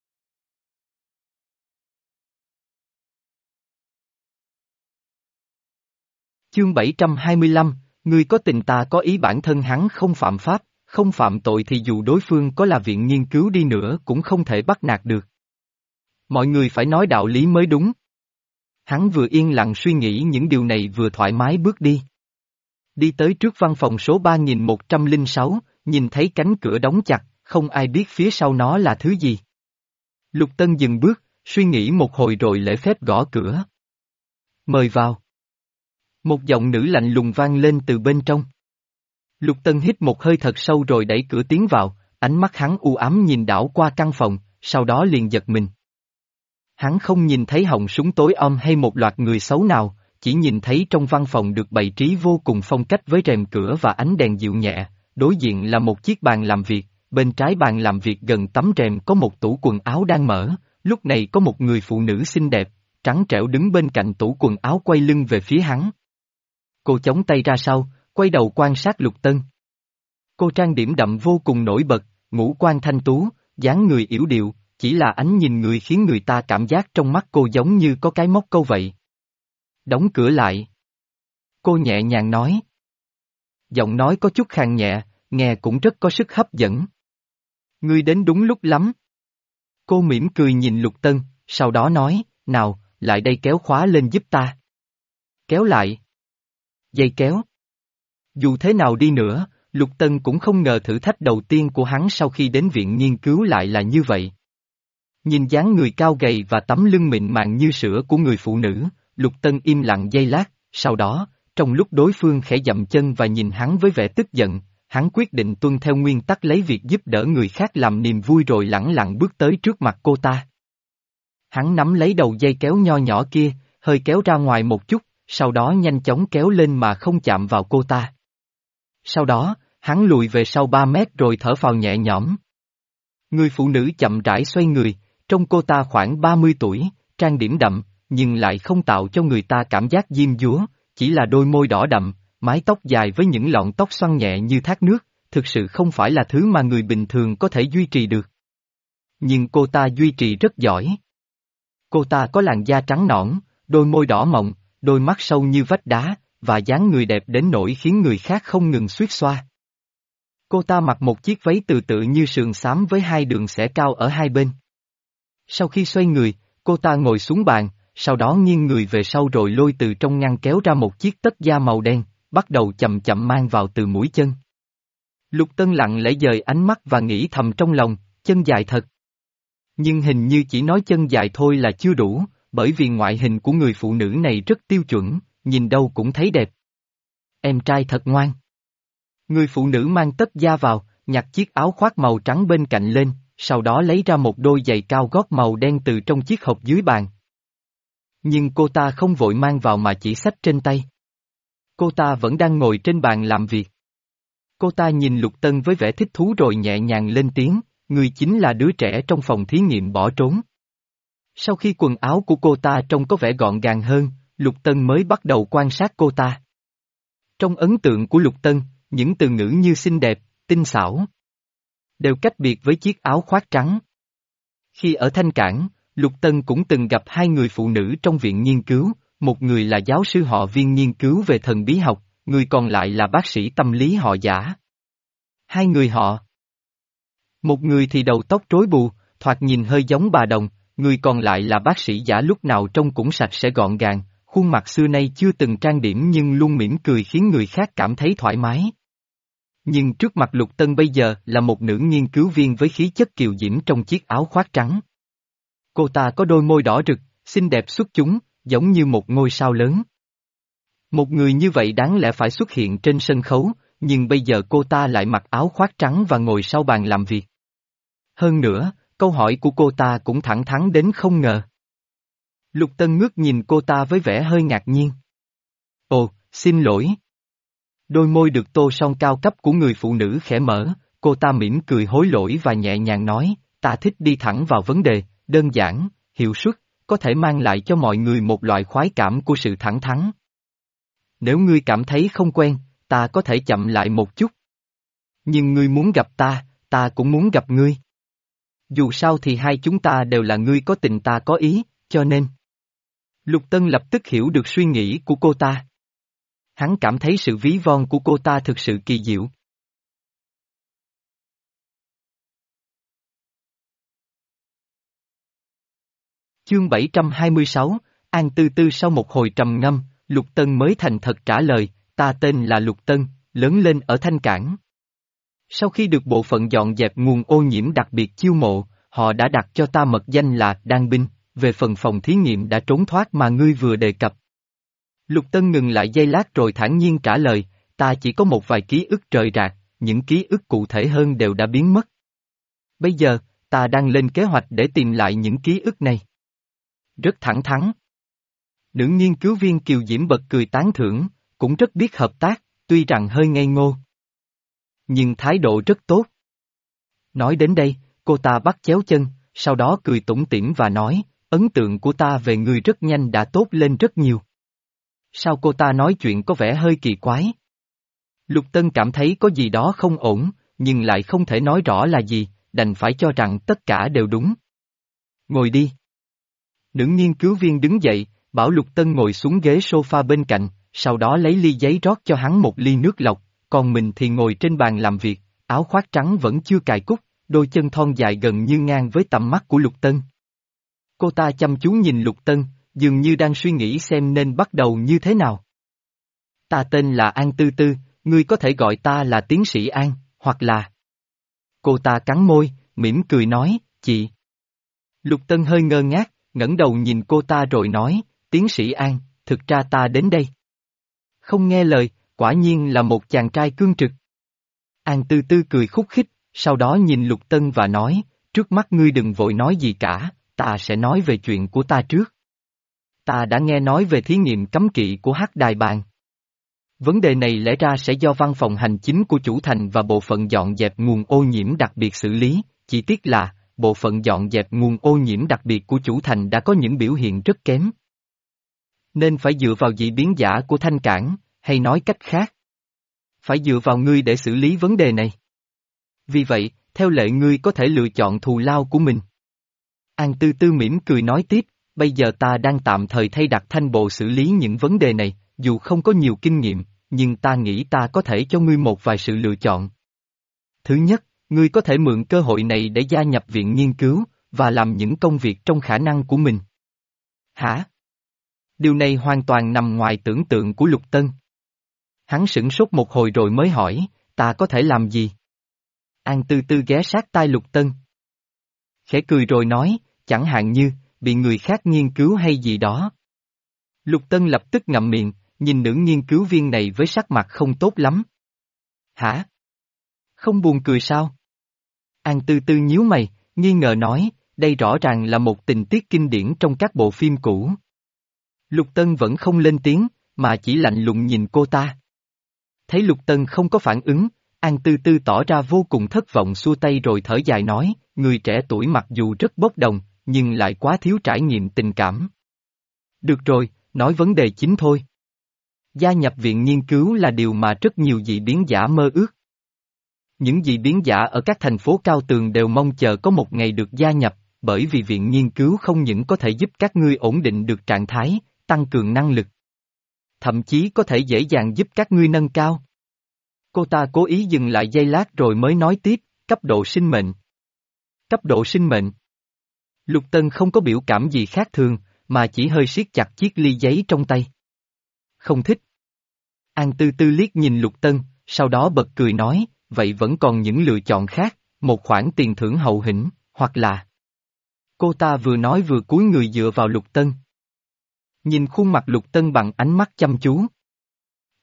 Chương bảy trăm hai mươi lăm, người có tình ta có ý bản thân hắn không phạm pháp, không phạm tội thì dù đối phương có là viện nghiên cứu đi nữa cũng không thể bắt nạt được. Mọi người phải nói đạo lý mới đúng. Hắn vừa yên lặng suy nghĩ những điều này vừa thoải mái bước đi. Đi tới trước văn phòng số ba nghìn một trăm lẻ sáu, nhìn thấy cánh cửa đóng chặt, không ai biết phía sau nó là thứ gì. Lục Tân dừng bước, suy nghĩ một hồi rồi lễ phép gõ cửa. Mời vào. Một giọng nữ lạnh lùng vang lên từ bên trong. Lục Tân hít một hơi thật sâu rồi đẩy cửa tiến vào, ánh mắt hắn u ám nhìn đảo qua căn phòng, sau đó liền giật mình. Hắn không nhìn thấy họng súng tối om hay một loạt người xấu nào, chỉ nhìn thấy trong văn phòng được bày trí vô cùng phong cách với rèm cửa và ánh đèn dịu nhẹ, đối diện là một chiếc bàn làm việc, bên trái bàn làm việc gần tấm rèm có một tủ quần áo đang mở, lúc này có một người phụ nữ xinh đẹp, trắng trẻo đứng bên cạnh tủ quần áo quay lưng về phía hắn. Cô chống tay ra sau, quay đầu quan sát Lục Tân. Cô trang điểm đậm vô cùng nổi bật, ngũ quan thanh tú, dáng người yểu điệu, chỉ là ánh nhìn người khiến người ta cảm giác trong mắt cô giống như có cái móc câu vậy. Đóng cửa lại. Cô nhẹ nhàng nói. Giọng nói có chút khàn nhẹ, nghe cũng rất có sức hấp dẫn. Ngươi đến đúng lúc lắm. Cô mỉm cười nhìn Lục Tân, sau đó nói, nào, lại đây kéo khóa lên giúp ta. Kéo lại. Dây kéo. Dù thế nào đi nữa, Lục Tân cũng không ngờ thử thách đầu tiên của hắn sau khi đến viện nghiên cứu lại là như vậy. Nhìn dáng người cao gầy và tấm lưng mịn màng như sữa của người phụ nữ, Lục Tân im lặng giây lát, sau đó, trong lúc đối phương khẽ dậm chân và nhìn hắn với vẻ tức giận, hắn quyết định tuân theo nguyên tắc lấy việc giúp đỡ người khác làm niềm vui rồi lẳng lặng bước tới trước mặt cô ta. Hắn nắm lấy đầu dây kéo nho nhỏ kia, hơi kéo ra ngoài một chút, sau đó nhanh chóng kéo lên mà không chạm vào cô ta. Sau đó, hắn lùi về sau ba mét rồi thở phào nhẹ nhõm. Người phụ nữ chậm rãi xoay người, trông cô ta khoảng ba mươi tuổi, trang điểm đậm, nhưng lại không tạo cho người ta cảm giác diêm dúa, chỉ là đôi môi đỏ đậm, mái tóc dài với những lọn tóc xoăn nhẹ như thác nước, thực sự không phải là thứ mà người bình thường có thể duy trì được. Nhưng cô ta duy trì rất giỏi. Cô ta có làn da trắng nõn, đôi môi đỏ mọng, đôi mắt sâu như vách đá, và dáng người đẹp đến nỗi khiến người khác không ngừng xuýt xoa. Cô ta mặc một chiếc váy từ tự như sườn xám với hai đường xẻ cao ở hai bên. Sau khi xoay người, cô ta ngồi xuống bàn, sau đó nghiêng người về sau rồi lôi từ trong ngăn kéo ra một chiếc tất da màu đen, bắt đầu chậm chậm mang vào từ mũi chân. Lục Tân lặng lẽ dời ánh mắt và nghĩ thầm trong lòng, chân dài thật. Nhưng hình như chỉ nói chân dài thôi là chưa đủ, bởi vì ngoại hình của người phụ nữ này rất tiêu chuẩn, nhìn đâu cũng thấy đẹp. Em trai thật ngoan. Người phụ nữ mang tất da vào, nhặt chiếc áo khoác màu trắng bên cạnh lên, sau đó lấy ra một đôi giày cao gót màu đen từ trong chiếc hộp dưới bàn. Nhưng cô ta không vội mang vào mà chỉ xách trên tay. Cô ta vẫn đang ngồi trên bàn làm việc. Cô ta nhìn Lục Tân với vẻ thích thú rồi nhẹ nhàng lên tiếng, người chính là đứa trẻ trong phòng thí nghiệm bỏ trốn. Sau khi quần áo của cô ta trông có vẻ gọn gàng hơn, Lục Tân mới bắt đầu quan sát cô ta. Trong ấn tượng của Lục Tân, những từ ngữ như xinh đẹp, tinh xảo đều cách biệt với chiếc áo khoác trắng. Khi ở Thanh Cảng, Lục Tân cũng từng gặp hai người phụ nữ trong viện nghiên cứu, một người là giáo sư họ Viên nghiên cứu về thần bí học, người còn lại là bác sĩ tâm lý họ Giả. Hai người họ. Một người thì đầu tóc rối bù, thoạt nhìn hơi giống bà Đồng, người còn lại là bác sĩ Giả lúc nào trông cũng sạch sẽ gọn gàng, khuôn mặt xưa nay chưa từng trang điểm nhưng luôn mỉm cười khiến người khác cảm thấy thoải mái. Nhưng trước mặt Lục Tân bây giờ là một nữ nghiên cứu viên với khí chất kiều diễm trong chiếc áo khoác trắng. Cô ta có đôi môi đỏ rực, xinh đẹp xuất chúng, giống như một ngôi sao lớn. Một người như vậy đáng lẽ phải xuất hiện trên sân khấu, nhưng bây giờ cô ta lại mặc áo khoác trắng và ngồi sau bàn làm việc. Hơn nữa, câu hỏi của cô ta cũng thẳng thắn đến không ngờ. Lục Tân ngước nhìn cô ta với vẻ hơi ngạc nhiên. Ồ, xin lỗi. Đôi môi được tô son cao cấp của người phụ nữ khẽ mở, cô ta mỉm cười hối lỗi và nhẹ nhàng nói, ta thích đi thẳng vào vấn đề, đơn giản, hiệu suất, có thể mang lại cho mọi người một loại khoái cảm của sự thẳng thắn. Nếu ngươi cảm thấy không quen, ta có thể chậm lại một chút. Nhưng ngươi muốn gặp ta, ta cũng muốn gặp ngươi. Dù sao thì hai chúng ta đều là ngươi có tình ta có ý, cho nên. Lục Tân lập tức hiểu được suy nghĩ của cô ta. Hắn cảm thấy sự ví von của cô ta thực sự kỳ diệu. Chương bảy trăm hai mươi sáu, An Tư Tư. Sau một hồi trầm ngâm, Lục Tân mới thành thật trả lời, ta tên là Lục Tân, lớn lên ở Thanh Cảng. Sau khi được bộ phận dọn dẹp nguồn ô nhiễm đặc biệt chiêu mộ, họ đã đặt cho ta mật danh là Đan Binh, về phần phòng thí nghiệm đã trốn thoát mà ngươi vừa đề cập. Lục Tân ngừng lại giây lát rồi thản nhiên trả lời, ta chỉ có một vài ký ức rời rạc, những ký ức cụ thể hơn đều đã biến mất. Bây giờ, ta đang lên kế hoạch để tìm lại những ký ức này. Rất thẳng thắn. Nữ nghiên cứu viên Kiều Diễm bật cười tán thưởng, cũng rất biết hợp tác, tuy rằng hơi ngây ngô. Nhưng thái độ rất tốt. Nói đến đây, cô ta bắt chéo chân, sau đó cười tủm tỉm và nói, ấn tượng của ta về ngươi rất nhanh đã tốt lên rất nhiều. Sao cô ta nói chuyện có vẻ hơi kỳ quái? Lục Tân cảm thấy có gì đó không ổn, nhưng lại không thể nói rõ là gì, đành phải cho rằng tất cả đều đúng. Ngồi đi. Nữ nghiên cứu viên đứng dậy, bảo Lục Tân ngồi xuống ghế sofa bên cạnh, sau đó lấy ly giấy rót cho hắn một ly nước lọc, còn mình thì ngồi trên bàn làm việc, áo khoác trắng vẫn chưa cài cúc, đôi chân thon dài gần như ngang với tầm mắt của Lục Tân. Cô ta chăm chú nhìn Lục Tân, dường như đang suy nghĩ xem nên bắt đầu như thế nào. Ta tên là An Tư Tư, ngươi có thể gọi ta là tiến sĩ An, hoặc là... Cô ta cắn môi, mỉm cười nói, chị. Lục Tân hơi ngơ ngác, ngẩng đầu nhìn cô ta rồi nói, tiến sĩ An, thực ra ta đến đây. Không nghe lời, quả nhiên là một chàng trai cương trực. An Tư Tư cười khúc khích, sau đó nhìn Lục Tân và nói, trước mắt ngươi đừng vội nói gì cả, ta sẽ nói về chuyện của ta trước. Ta đã nghe nói về thí nghiệm cấm kỵ của Hắc Đài Bàn. Vấn đề này lẽ ra sẽ do văn phòng hành chính của chủ thành và bộ phận dọn dẹp nguồn ô nhiễm đặc biệt xử lý, chỉ tiếc là, bộ phận dọn dẹp nguồn ô nhiễm đặc biệt của chủ thành đã có những biểu hiện rất kém. Nên phải dựa vào dị biến giả của Thanh Cảng, hay nói cách khác. Phải dựa vào ngươi để xử lý vấn đề này. Vì vậy, theo lệ ngươi có thể lựa chọn thù lao của mình. An Tư Tư mỉm cười nói tiếp, bây giờ ta đang tạm thời thay đặt thanh bộ xử lý những vấn đề này, dù không có nhiều kinh nghiệm, nhưng ta nghĩ ta có thể cho ngươi một vài sự lựa chọn. Thứ nhất, ngươi có thể mượn cơ hội này để gia nhập viện nghiên cứu, và làm những công việc trong khả năng của mình. Hả? Điều này hoàn toàn nằm ngoài tưởng tượng của Lục Tân. Hắn sửng sốt một hồi rồi mới hỏi, ta có thể làm gì? An Tư Tư ghé sát tai Lục Tân. Khẽ cười rồi nói, chẳng hạn như, bị người khác nghiên cứu hay gì đó. Lục Tân lập tức ngậm miệng, nhìn nữ nghiên cứu viên này với sắc mặt không tốt lắm. Hả? Không buồn cười sao? An Tư Tư nhíu mày, nghi ngờ nói, đây rõ ràng là một tình tiết kinh điển trong các bộ phim cũ. Lục Tân vẫn không lên tiếng, mà chỉ lạnh lùng nhìn cô ta. Thấy Lục Tân không có phản ứng, An Tư Tư tỏ ra vô cùng thất vọng xua tay rồi thở dài nói, người trẻ tuổi mặc dù rất bốc đồng, nhưng lại quá thiếu trải nghiệm tình cảm. Được rồi, nói vấn đề chính thôi. Gia nhập viện nghiên cứu là điều mà rất nhiều dị biến giả mơ ước. Những dị biến giả ở các thành phố cao tường đều mong chờ có một ngày được gia nhập, bởi vì viện nghiên cứu không những có thể giúp các ngươi ổn định được trạng thái, tăng cường năng lực. Thậm chí có thể dễ dàng giúp các ngươi nâng cao. Cô ta cố ý dừng lại giây lát rồi mới nói tiếp, cấp độ sinh mệnh. Cấp độ sinh mệnh. Lục Tân không có biểu cảm gì khác thường, mà chỉ hơi siết chặt chiếc ly giấy trong tay. Không thích. An Tư Tư liếc nhìn Lục Tân, sau đó bật cười nói, vậy vẫn còn những lựa chọn khác, một khoản tiền thưởng hậu hĩnh, hoặc là... Cô ta vừa nói vừa cúi người dựa vào Lục Tân. Nhìn khuôn mặt Lục Tân bằng ánh mắt chăm chú.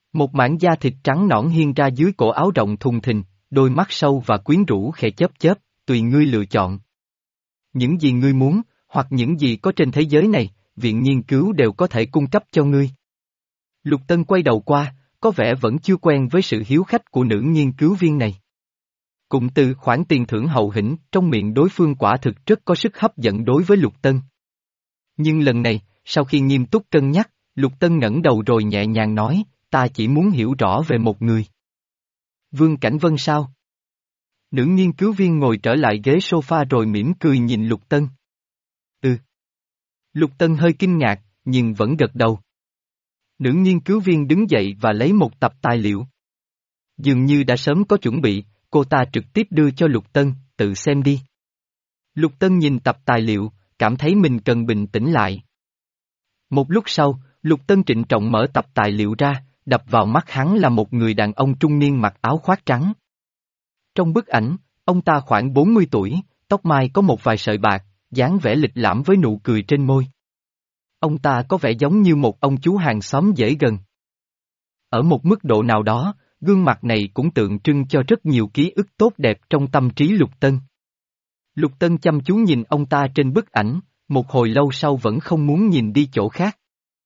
Một mảng da thịt trắng nõn hiên ra dưới cổ áo rộng thùng thình, đôi mắt sâu và quyến rũ khẽ chớp chớp, tùy ngươi lựa chọn. Những gì ngươi muốn, hoặc những gì có trên thế giới này, viện nghiên cứu đều có thể cung cấp cho ngươi. Lục Tân quay đầu qua, có vẻ vẫn chưa quen với sự hiếu khách của nữ nghiên cứu viên này. Cụm từ khoản tiền thưởng hậu hĩnh trong miệng đối phương quả thực rất có sức hấp dẫn đối với Lục Tân. Nhưng lần này, sau khi nghiêm túc cân nhắc, Lục Tân ngẩng đầu rồi nhẹ nhàng nói, ta chỉ muốn hiểu rõ về một người. Vương Cảnh Vân sao? Nữ nghiên cứu viên ngồi trở lại ghế sofa rồi mỉm cười nhìn Lục Tân. Ừ. Lục Tân hơi kinh ngạc, nhưng vẫn gật đầu. Nữ nghiên cứu viên đứng dậy và lấy một tập tài liệu. Dường như đã sớm có chuẩn bị, cô ta trực tiếp đưa cho Lục Tân, tự xem đi. Lục Tân nhìn tập tài liệu, cảm thấy mình cần bình tĩnh lại. Một lúc sau, Lục Tân trịnh trọng mở tập tài liệu ra, đập vào mắt hắn là một người đàn ông trung niên mặc áo khoác trắng. Trong bức ảnh, ông ta khoảng bốn mươi tuổi, tóc mai có một vài sợi bạc, dáng vẻ lịch lãm với nụ cười trên môi. Ông ta có vẻ giống như một ông chú hàng xóm dễ gần. Ở một mức độ nào đó, gương mặt này cũng tượng trưng cho rất nhiều ký ức tốt đẹp trong tâm trí Lục Tân. Lục Tân chăm chú nhìn ông ta trên bức ảnh, một hồi lâu sau vẫn không muốn nhìn đi chỗ khác.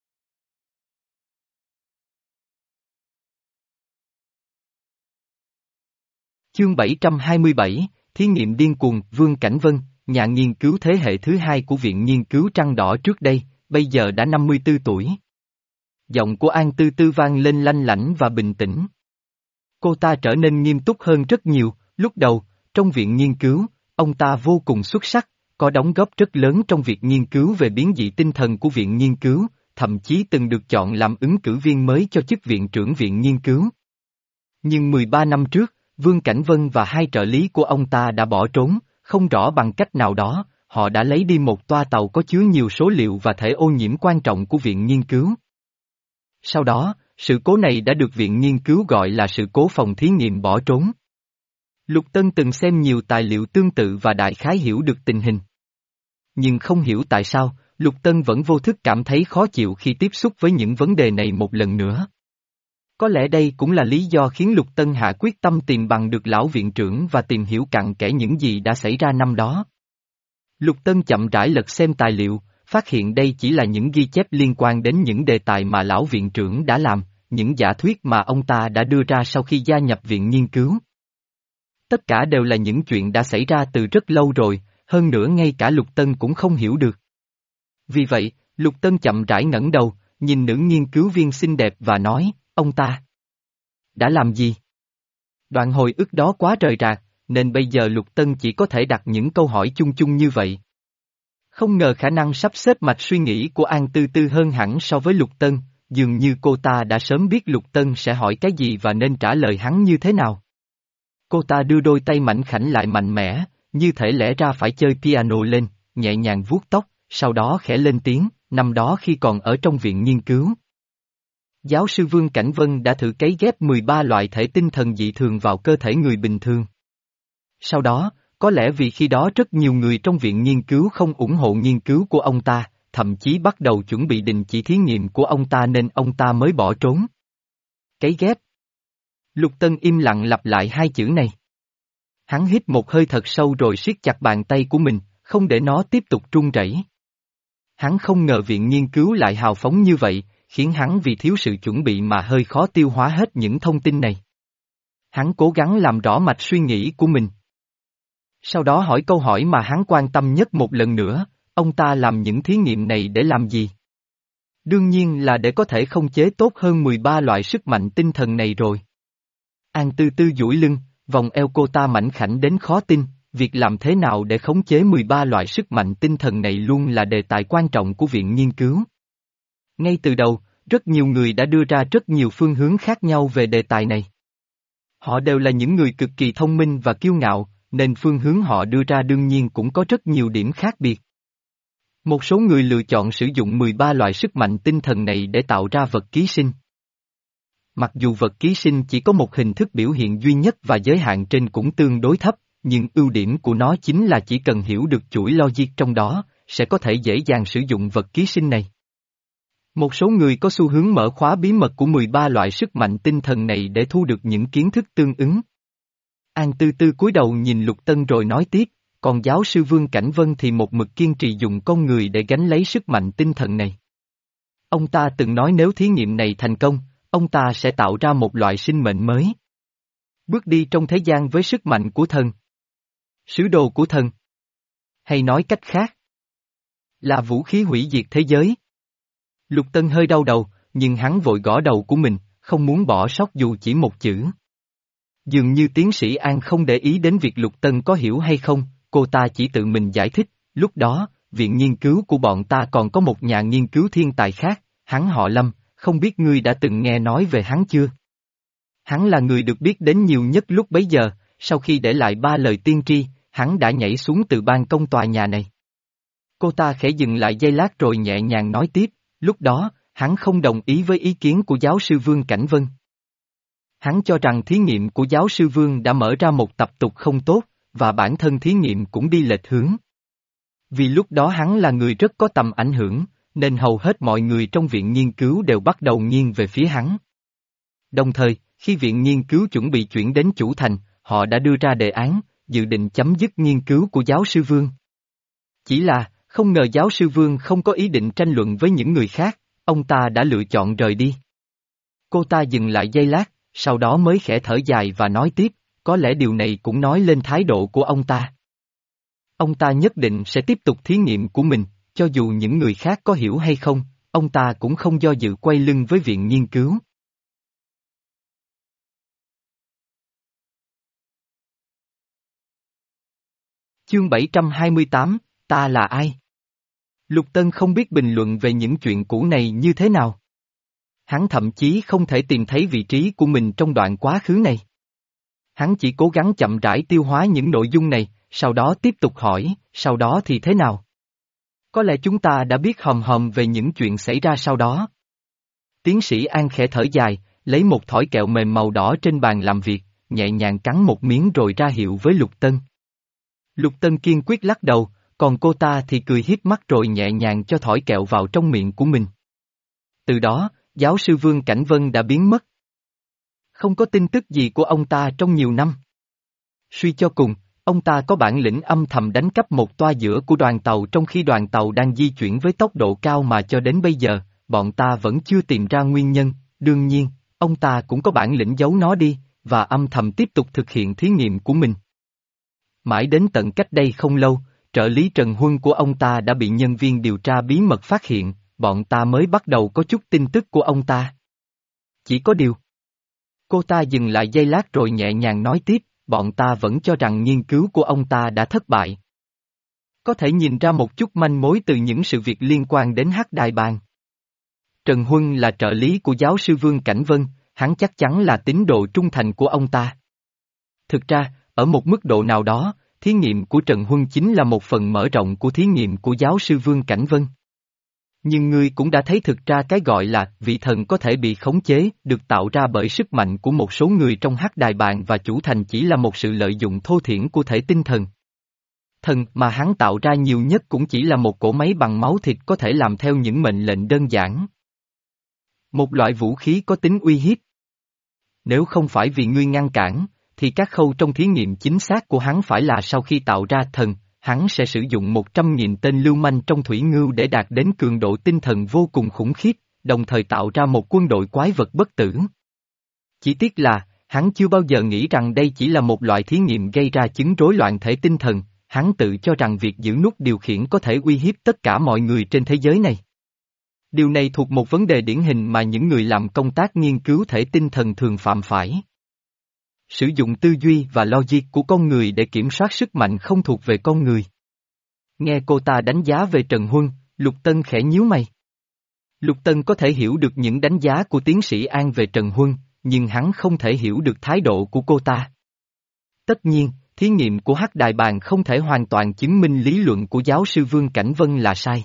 Chương bảy trăm hai mươi bảy, Thí nghiệm điên cuồng, Vương Cảnh Vân, nhà nghiên cứu thế hệ thứ hai của Viện Nghiên cứu Trăng Đỏ trước đây, bây giờ đã năm mươi tư tuổi. Giọng của An Tư Tư vang lên lanh lảnh và bình tĩnh. Cô ta trở nên nghiêm túc hơn rất nhiều, lúc đầu, trong viện nghiên cứu, ông ta vô cùng xuất sắc, có đóng góp rất lớn trong việc nghiên cứu về biến dị tinh thần của viện nghiên cứu, thậm chí từng được chọn làm ứng cử viên mới cho chức viện trưởng viện nghiên cứu. Nhưng mười ba năm trước, Vương Cảnh Vân và hai trợ lý của ông ta đã bỏ trốn, không rõ bằng cách nào đó, họ đã lấy đi một toa tàu có chứa nhiều số liệu và thể ô nhiễm quan trọng của viện nghiên cứu. Sau đó, sự cố này đã được viện nghiên cứu gọi là sự cố phòng thí nghiệm bỏ trốn. Lục Tân từng xem nhiều tài liệu tương tự và đại khái hiểu được tình hình. Nhưng không hiểu tại sao, Lục Tân vẫn vô thức cảm thấy khó chịu khi tiếp xúc với những vấn đề này một lần nữa. Có lẽ đây cũng là lý do khiến Lục Tân hạ quyết tâm tìm bằng được lão viện trưởng và tìm hiểu cặn kẽ những gì đã xảy ra năm đó. Lục Tân chậm rãi lật xem tài liệu, phát hiện đây chỉ là những ghi chép liên quan đến những đề tài mà lão viện trưởng đã làm, những giả thuyết mà ông ta đã đưa ra sau khi gia nhập viện nghiên cứu. Tất cả đều là những chuyện đã xảy ra từ rất lâu rồi, hơn nữa ngay cả Lục Tân cũng không hiểu được. Vì vậy, Lục Tân chậm rãi ngẩng đầu, nhìn nữ nghiên cứu viên xinh đẹp và nói, ông ta đã làm gì? Đoạn hồi ức đó quá rời rạc, nên bây giờ Lục Tân chỉ có thể đặt những câu hỏi chung chung như vậy. Không ngờ khả năng sắp xếp mạch suy nghĩ của An Tư Tư hơn hẳn so với Lục Tân, dường như cô ta đã sớm biết Lục Tân sẽ hỏi cái gì và nên trả lời hắn như thế nào. Cô ta đưa đôi tay mảnh khảnh lại mạnh mẽ, như thể lẽ ra phải chơi piano lên, nhẹ nhàng vuốt tóc, sau đó khẽ lên tiếng, năm đó khi còn ở trong viện nghiên cứu. Giáo sư Vương Cảnh Vân đã thử cấy ghép mười ba loại thể tinh thần dị thường vào cơ thể người bình thường. Sau đó, có lẽ vì khi đó rất nhiều người trong viện nghiên cứu không ủng hộ nghiên cứu của ông ta, thậm chí bắt đầu chuẩn bị đình chỉ thí nghiệm của ông ta nên ông ta mới bỏ trốn. Cấy ghép. Lục Tân im lặng lặp lại hai chữ này. Hắn hít một hơi thật sâu rồi siết chặt bàn tay của mình, không để nó tiếp tục run rẩy. Hắn không ngờ viện nghiên cứu lại hào phóng như vậy, khiến hắn vì thiếu sự chuẩn bị mà hơi khó tiêu hóa hết những thông tin này. Hắn cố gắng làm rõ mạch suy nghĩ của mình. Sau đó hỏi câu hỏi mà hắn quan tâm nhất một lần nữa, ông ta làm những thí nghiệm này để làm gì? Đương nhiên là để có thể khống chế tốt hơn mười ba loại sức mạnh tinh thần này rồi. An Tư Tư duỗi lưng, vòng eo cô ta mảnh khảnh đến khó tin, việc làm thế nào để khống chế mười ba loại sức mạnh tinh thần này luôn là đề tài quan trọng của viện nghiên cứu. Ngay từ đầu, rất nhiều người đã đưa ra rất nhiều phương hướng khác nhau về đề tài này. Họ đều là những người cực kỳ thông minh và kiêu ngạo, nên phương hướng họ đưa ra đương nhiên cũng có rất nhiều điểm khác biệt. Một số người lựa chọn sử dụng mười ba loại sức mạnh tinh thần này để tạo ra vật ký sinh. Mặc dù vật ký sinh chỉ có một hình thức biểu hiện duy nhất và giới hạn trên cũng tương đối thấp, nhưng ưu điểm của nó chính là chỉ cần hiểu được chuỗi logic trong đó, sẽ có thể dễ dàng sử dụng vật ký sinh này. Một số người có xu hướng mở khóa bí mật của mười ba loại sức mạnh tinh thần này để thu được những kiến thức tương ứng. An Tư Tư cúi đầu nhìn Lục Tân rồi nói tiếp, còn giáo sư Vương Cảnh Vân thì một mực kiên trì dùng con người để gánh lấy sức mạnh tinh thần này. Ông ta từng nói nếu thí nghiệm này thành công, ông ta sẽ tạo ra một loại sinh mệnh mới. Bước đi trong thế gian với sức mạnh của thần. Sứ đồ của thần. Hay nói cách khác, là vũ khí hủy diệt thế giới. Lục Tân hơi đau đầu, nhưng hắn vội gõ đầu của mình, không muốn bỏ sót dù chỉ một chữ. Dường như tiến sĩ An không để ý đến việc Lục Tân có hiểu hay không, cô ta chỉ tự mình giải thích, lúc đó, viện nghiên cứu của bọn ta còn có một nhà nghiên cứu thiên tài khác, hắn họ Lâm, không biết ngươi đã từng nghe nói về hắn chưa? Hắn là người được biết đến nhiều nhất lúc bấy giờ, sau khi để lại ba lời tiên tri, hắn đã nhảy xuống từ ban công tòa nhà này. Cô ta khẽ dừng lại giây lát rồi nhẹ nhàng nói tiếp, lúc đó, hắn không đồng ý với ý kiến của giáo sư Vương Cảnh Vân. Hắn cho rằng thí nghiệm của giáo sư Vương đã mở ra một tập tục không tốt, và bản thân thí nghiệm cũng đi lệch hướng. Vì lúc đó hắn là người rất có tầm ảnh hưởng, nên hầu hết mọi người trong viện nghiên cứu đều bắt đầu nghiêng về phía hắn. Đồng thời, khi viện nghiên cứu chuẩn bị chuyển đến chủ thành, họ đã đưa ra đề án, dự định chấm dứt nghiên cứu của giáo sư Vương. Chỉ là, không ngờ giáo sư Vương không có ý định tranh luận với những người khác, ông ta đã lựa chọn rời đi. Cô ta dừng lại giây lát, sau đó mới khẽ thở dài và nói tiếp, có lẽ điều này cũng nói lên thái độ của ông ta. Ông ta nhất định sẽ tiếp tục thí nghiệm của mình, cho dù những người khác có hiểu hay không, ông ta cũng không do dự quay lưng với viện nghiên cứu. Chương bảy trăm hai mươi tám, ta là ai? Lục Tân không biết bình luận về những chuyện cũ này như thế nào. Hắn thậm chí không thể tìm thấy vị trí của mình trong đoạn quá khứ này. Hắn chỉ cố gắng chậm rãi tiêu hóa những nội dung này, sau đó tiếp tục hỏi, sau đó thì thế nào? Có lẽ chúng ta đã biết hòm hòm về những chuyện xảy ra sau đó. Tiến sĩ An khẽ thở dài, lấy một thỏi kẹo mềm màu đỏ trên bàn làm việc, nhẹ nhàng cắn một miếng rồi ra hiệu với Lục Tân. Lục Tân kiên quyết lắc đầu, còn cô ta thì cười hiếp mắt rồi nhẹ nhàng cho thỏi kẹo vào trong miệng của mình. Từ đó, giáo sư Vương Cảnh Vân đã biến mất. Không có tin tức gì của ông ta trong nhiều năm. Suy cho cùng, ông ta có bản lĩnh âm thầm đánh cắp một toa giữa của đoàn tàu trong khi đoàn tàu đang di chuyển với tốc độ cao mà cho đến bây giờ, bọn ta vẫn chưa tìm ra nguyên nhân, đương nhiên, ông ta cũng có bản lĩnh giấu nó đi, và âm thầm tiếp tục thực hiện thí nghiệm của mình. Mãi đến tận cách đây không lâu, trợ lý Trần Huân của ông ta đã bị nhân viên điều tra bí mật phát hiện, bọn ta mới bắt đầu có chút tin tức của ông ta. Chỉ có điều. Cô ta dừng lại giây lát rồi nhẹ nhàng nói tiếp, bọn ta vẫn cho rằng nghiên cứu của ông ta đã thất bại. Có thể nhìn ra một chút manh mối từ những sự việc liên quan đến Hắc Đài Bàn. Trần Huân là trợ lý của giáo sư Vương Cảnh Vân, hắn chắc chắn là tín đồ trung thành của ông ta. Thực ra, ở một mức độ nào đó, thí nghiệm của Trần Huân chính là một phần mở rộng của thí nghiệm của giáo sư Vương Cảnh Vân. Nhưng ngươi cũng đã thấy thực ra cái gọi là vị thần có thể bị khống chế, được tạo ra bởi sức mạnh của một số người trong Hắc Đài Bàn và chủ thành chỉ là một sự lợi dụng thô thiển của thể tinh thần. Thần mà hắn tạo ra nhiều nhất cũng chỉ là một cỗ máy bằng máu thịt có thể làm theo những mệnh lệnh đơn giản. Một loại vũ khí có tính uy hiếp. Nếu không phải vì ngươi ngăn cản, thì các khâu trong thí nghiệm chính xác của hắn phải là sau khi tạo ra thần, hắn sẽ sử dụng một trăm nghìn tên lưu manh trong thủy ngưu để đạt đến cường độ tinh thần vô cùng khủng khiếp, đồng thời tạo ra một quân đội quái vật bất tử. Chỉ tiếc là, hắn chưa bao giờ nghĩ rằng đây chỉ là một loại thí nghiệm gây ra chứng rối loạn thể tinh thần, hắn tự cho rằng việc giữ nút điều khiển có thể uy hiếp tất cả mọi người trên thế giới này. Điều này thuộc một vấn đề điển hình mà những người làm công tác nghiên cứu thể tinh thần thường phạm phải. Sử dụng tư duy và logic của con người để kiểm soát sức mạnh không thuộc về con người. Nghe cô ta đánh giá về Trần Huân, Lục Tân khẽ nhíu mày. Lục Tân có thể hiểu được những đánh giá của tiến sĩ An về Trần Huân, nhưng hắn không thể hiểu được thái độ của cô ta. Tất nhiên, thí nghiệm của Hắc Đài Bàn không thể hoàn toàn chứng minh lý luận của giáo sư Vương Cảnh Vân là sai.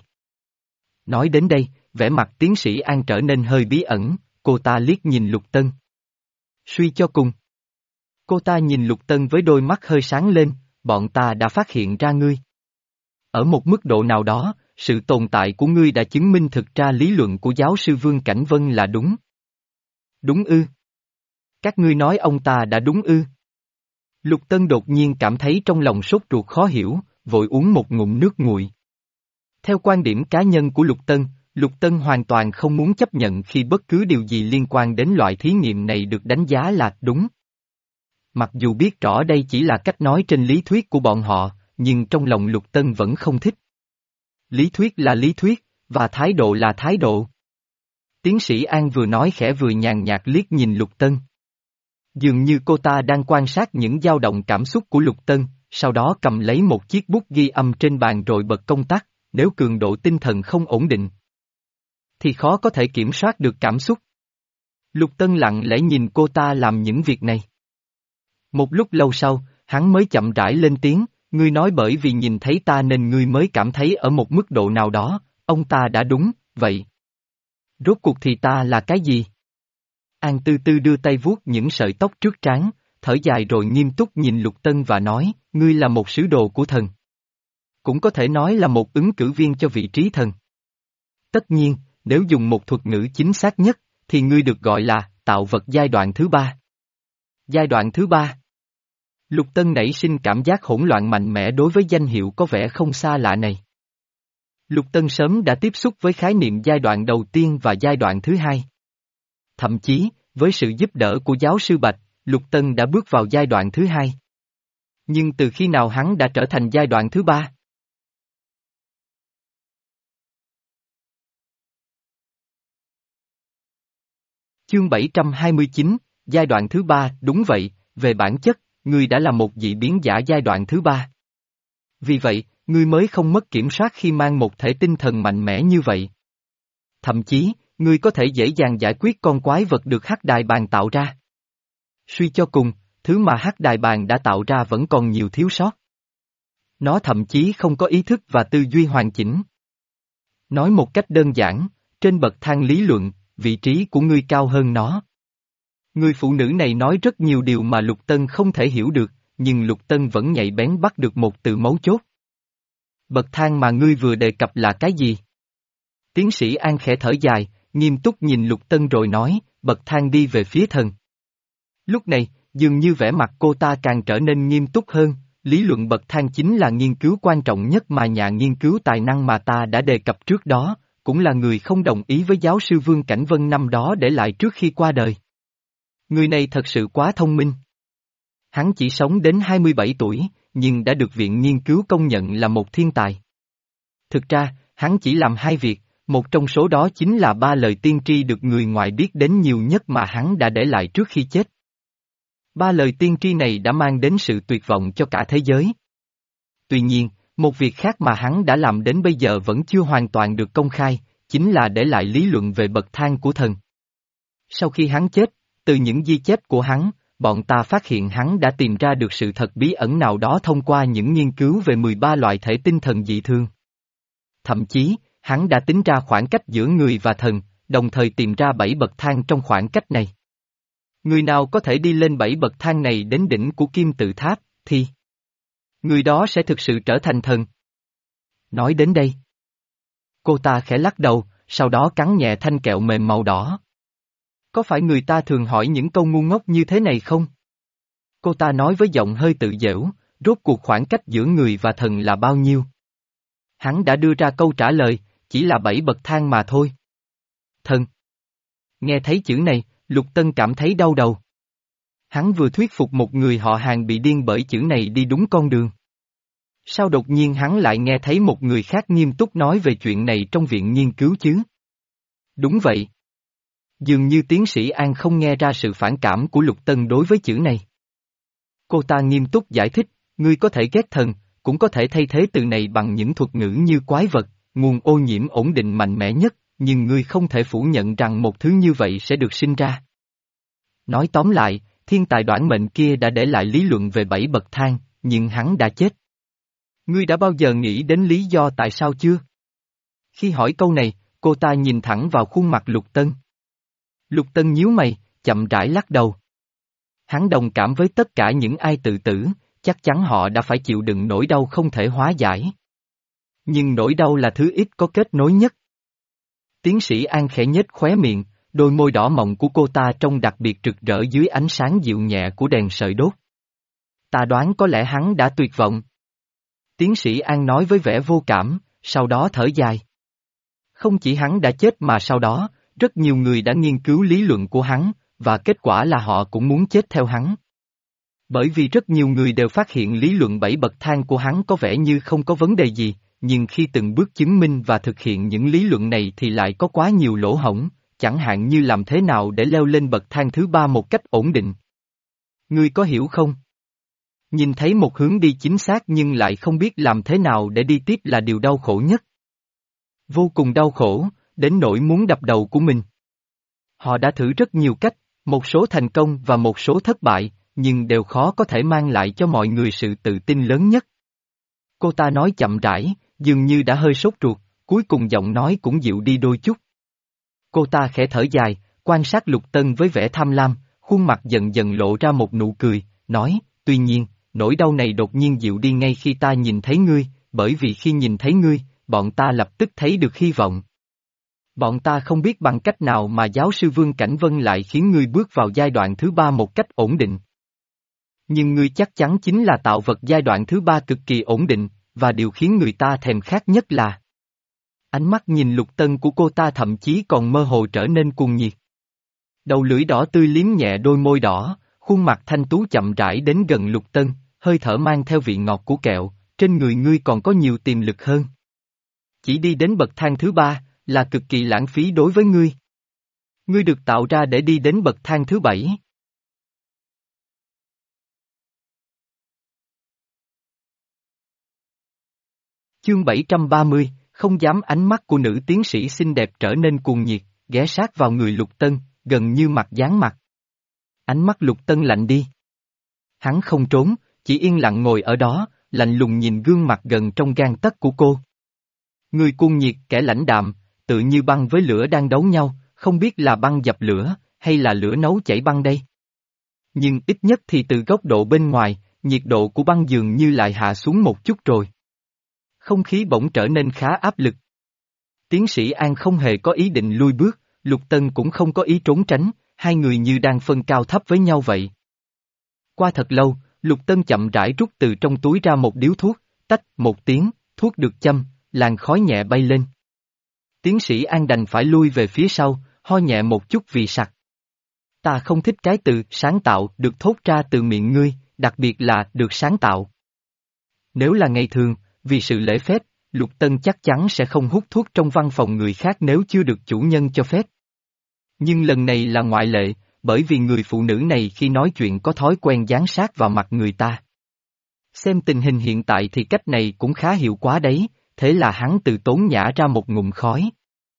Nói đến đây, vẻ mặt tiến sĩ An trở nên hơi bí ẩn, cô ta liếc nhìn Lục Tân. Suy cho cùng. Cô ta nhìn Lục Tân với đôi mắt hơi sáng lên, bọn ta đã phát hiện ra ngươi. Ở một mức độ nào đó, sự tồn tại của ngươi đã chứng minh thực ra lý luận của giáo sư Vương Cảnh Vân là đúng. Đúng ư? Các ngươi nói ông ta đã đúng ư? Lục Tân đột nhiên cảm thấy trong lòng sốt ruột khó hiểu, vội uống một ngụm nước nguội. Theo quan điểm cá nhân của Lục Tân, Lục Tân hoàn toàn không muốn chấp nhận khi bất cứ điều gì liên quan đến loại thí nghiệm này được đánh giá là đúng. Mặc dù biết rõ đây chỉ là cách nói trên lý thuyết của bọn họ, nhưng trong lòng Lục Tân vẫn không thích. Lý thuyết là lý thuyết, và thái độ là thái độ. Tiến sĩ An vừa nói khẽ vừa nhàn nhạt liếc nhìn Lục Tân. Dường như cô ta đang quan sát những dao động cảm xúc của Lục Tân, sau đó cầm lấy một chiếc bút ghi âm trên bàn rồi bật công tắc, nếu cường độ tinh thần không ổn định, thì khó có thể kiểm soát được cảm xúc. Lục Tân lặng lẽ nhìn cô ta làm những việc này. Một lúc lâu sau, hắn mới chậm rãi lên tiếng, ngươi nói bởi vì nhìn thấy ta nên ngươi mới cảm thấy ở một mức độ nào đó, ông ta đã đúng, vậy. Rốt cuộc thì ta là cái gì? An Tư Tư đưa tay vuốt những sợi tóc trước trán, thở dài rồi nghiêm túc nhìn Lục Tân và nói, ngươi là một sứ đồ của thần. Cũng có thể nói là một ứng cử viên cho vị trí thần. Tất nhiên, nếu dùng một thuật ngữ chính xác nhất, thì ngươi được gọi là tạo vật giai đoạn thứ ba. Giai đoạn thứ ba. Lục Tân nảy sinh cảm giác hỗn loạn mạnh mẽ đối với danh hiệu có vẻ không xa lạ này. Lục Tân sớm đã tiếp xúc với khái niệm giai đoạn đầu tiên và giai đoạn thứ hai. Thậm chí, với sự giúp đỡ của giáo sư Bạch, Lục Tân đã bước vào giai đoạn thứ hai. Nhưng từ khi nào hắn đã trở thành giai đoạn thứ ba? Chương bảy trăm hai mươi chín, giai đoạn thứ ba, đúng vậy, về bản chất, ngươi đã là một dị biến giả giai đoạn thứ ba. Vì vậy, ngươi mới không mất kiểm soát khi mang một thể tinh thần mạnh mẽ như vậy. Thậm chí, ngươi có thể dễ dàng giải quyết con quái vật được Hắc Đài Bàn tạo ra. Suy cho cùng, thứ mà Hắc Đài Bàn đã tạo ra vẫn còn nhiều thiếu sót. Nó thậm chí không có ý thức và tư duy hoàn chỉnh. Nói một cách đơn giản, trên bậc thang lý luận, vị trí của ngươi cao hơn nó. Người phụ nữ này nói rất nhiều điều mà Lục Tân không thể hiểu được, nhưng Lục Tân vẫn nhạy bén bắt được một từ mấu chốt. Bậc thang mà ngươi vừa đề cập là cái gì? Tiến sĩ An khẽ thở dài, nghiêm túc nhìn Lục Tân rồi nói, bậc thang đi về phía thần. Lúc này, dường như vẻ mặt cô ta càng trở nên nghiêm túc hơn, lý luận bậc thang chính là nghiên cứu quan trọng nhất mà nhà nghiên cứu tài năng mà ta đã đề cập trước đó, cũng là người không đồng ý với giáo sư Vương Cảnh Vân năm đó để lại trước khi qua đời. Người này thật sự quá thông minh. Hắn chỉ sống đến hai mươi bảy tuổi, nhưng đã được viện nghiên cứu công nhận là một thiên tài. Thực ra, hắn chỉ làm hai việc, một trong số đó chính là ba lời tiên tri được người ngoài biết đến nhiều nhất mà hắn đã để lại trước khi chết. Ba lời tiên tri này đã mang đến sự tuyệt vọng cho cả thế giới. Tuy nhiên, một việc khác mà hắn đã làm đến bây giờ vẫn chưa hoàn toàn được công khai, chính là để lại lý luận về bậc thang của thần. Sau khi hắn chết, từ những ghi chép của hắn, bọn ta phát hiện hắn đã tìm ra được sự thật bí ẩn nào đó thông qua những nghiên cứu về mười ba loại thể tinh thần dị thường. Thậm chí, hắn đã tính ra khoảng cách giữa người và thần, đồng thời tìm ra bảy bậc thang trong khoảng cách này. Người nào có thể đi lên bảy bậc thang này đến đỉnh của kim tự tháp, thì người đó sẽ thực sự trở thành thần. Nói đến đây, cô ta khẽ lắc đầu, sau đó cắn nhẹ thanh kẹo mềm màu đỏ. Có phải người ta thường hỏi những câu ngu ngốc như thế này không? Cô ta nói với giọng hơi tự giễu, rốt cuộc khoảng cách giữa người và thần là bao nhiêu? Hắn đã đưa ra câu trả lời, chỉ là bảy bậc thang mà thôi. Thần. Nghe thấy chữ này, Lục Tân cảm thấy đau đầu. Hắn vừa thuyết phục một người họ Hàng bị điên bởi chữ này đi đúng con đường. Sao đột nhiên hắn lại nghe thấy một người khác nghiêm túc nói về chuyện này trong viện nghiên cứu chứ? Đúng vậy. Dường như tiến sĩ An không nghe ra sự phản cảm của Lục Tân đối với chữ này. Cô ta nghiêm túc giải thích, ngươi có thể ghét thần, cũng có thể thay thế từ này bằng những thuật ngữ như quái vật, nguồn ô nhiễm ổn định mạnh mẽ nhất, nhưng ngươi không thể phủ nhận rằng một thứ như vậy sẽ được sinh ra. Nói tóm lại, thiên tài đoản mệnh kia đã để lại lý luận về bảy bậc thang, nhưng hắn đã chết. Ngươi đã bao giờ nghĩ đến lý do tại sao chưa? Khi hỏi câu này, cô ta nhìn thẳng vào khuôn mặt Lục Tân. Lục Tân nhíu mày, chậm rãi lắc đầu. Hắn đồng cảm với tất cả những ai tự tử, chắc chắn họ đã phải chịu đựng nỗi đau không thể hóa giải. Nhưng nỗi đau là thứ ít có kết nối nhất. Tiến sĩ An khẽ nhếch khóe miệng, đôi môi đỏ mọng của cô ta trông đặc biệt rực rỡ dưới ánh sáng dịu nhẹ của đèn sợi đốt. Ta đoán có lẽ hắn đã tuyệt vọng. Tiến sĩ An nói với vẻ vô cảm, sau đó thở dài. Không chỉ hắn đã chết mà sau đó, rất nhiều người đã nghiên cứu lý luận của hắn, và kết quả là họ cũng muốn chết theo hắn. Bởi vì rất nhiều người đều phát hiện lý luận bảy bậc thang của hắn có vẻ như không có vấn đề gì, nhưng khi từng bước chứng minh và thực hiện những lý luận này thì lại có quá nhiều lỗ hổng, chẳng hạn như làm thế nào để leo lên bậc thang thứ ba một cách ổn định. Ngươi có hiểu không? Nhìn thấy một hướng đi chính xác nhưng lại không biết làm thế nào để đi tiếp là điều đau khổ nhất. Vô cùng đau khổ, đến nỗi muốn đập đầu của mình. Họ đã thử rất nhiều cách, một số thành công và một số thất bại, nhưng đều khó có thể mang lại cho mọi người sự tự tin lớn nhất. Cô ta nói chậm rãi, dường như đã hơi sốt ruột, cuối cùng giọng nói cũng dịu đi đôi chút. Cô ta khẽ thở dài, quan sát Lục Tân với vẻ tham lam, khuôn mặt dần dần lộ ra một nụ cười, nói, tuy nhiên, nỗi đau này đột nhiên dịu đi ngay khi ta nhìn thấy ngươi, bởi vì khi nhìn thấy ngươi, bọn ta lập tức thấy được hy vọng. Bọn ta không biết bằng cách nào mà giáo sư Vương Cảnh Vân lại khiến ngươi bước vào giai đoạn thứ ba một cách ổn định. Nhưng ngươi chắc chắn chính là tạo vật giai đoạn thứ ba cực kỳ ổn định, và điều khiến người ta thèm khát nhất là... Ánh mắt nhìn Lục Tân của cô ta thậm chí còn mơ hồ trở nên cuồng nhiệt. Đầu lưỡi đỏ tươi liếm nhẹ đôi môi đỏ, khuôn mặt thanh tú chậm rãi đến gần Lục Tân, hơi thở mang theo vị ngọt của kẹo, trên người ngươi còn có nhiều tiềm lực hơn. Chỉ đi đến bậc thang thứ ba, là cực kỳ lãng phí đối với ngươi. Ngươi được tạo ra để đi đến bậc thang thứ bảy. Chương bảy trăm ba mươi, không dám ánh mắt của nữ tiến sĩ xinh đẹp trở nên cuồng nhiệt, ghé sát vào người Lục Tân, gần như mặt dán mặt. Ánh mắt Lục Tân lạnh đi. Hắn không trốn, chỉ yên lặng ngồi ở đó, lạnh lùng nhìn gương mặt gần trong gang tấc của cô. Người cuồng nhiệt kẻ lãnh đạm, tự như băng với lửa đang đấu nhau, không biết là băng dập lửa, hay là lửa nấu chảy băng đây. Nhưng ít nhất thì từ góc độ bên ngoài, nhiệt độ của băng dường như lại hạ xuống một chút rồi. Không khí bỗng trở nên khá áp lực. Tiến sĩ An không hề có ý định lui bước, Lục Tân cũng không có ý trốn tránh, hai người như đang phân cao thấp với nhau vậy. Qua thật lâu, Lục Tân chậm rãi rút từ trong túi ra một điếu thuốc, tách một tiếng, thuốc được châm, làn khói nhẹ bay lên. Tiến sĩ An đành phải lui về phía sau, ho nhẹ một chút vì sặc. Ta không thích cái từ sáng tạo được thốt ra từ miệng ngươi, đặc biệt là được sáng tạo. Nếu là ngày thường, vì sự lễ phép, Lục Tân chắc chắn sẽ không hút thuốc trong văn phòng người khác nếu chưa được chủ nhân cho phép. Nhưng lần này là ngoại lệ, bởi vì người phụ nữ này khi nói chuyện có thói quen dán sát vào mặt người ta. Xem tình hình hiện tại thì cách này cũng khá hiệu quả đấy, thế là hắn từ tốn nhả ra một ngụm khói.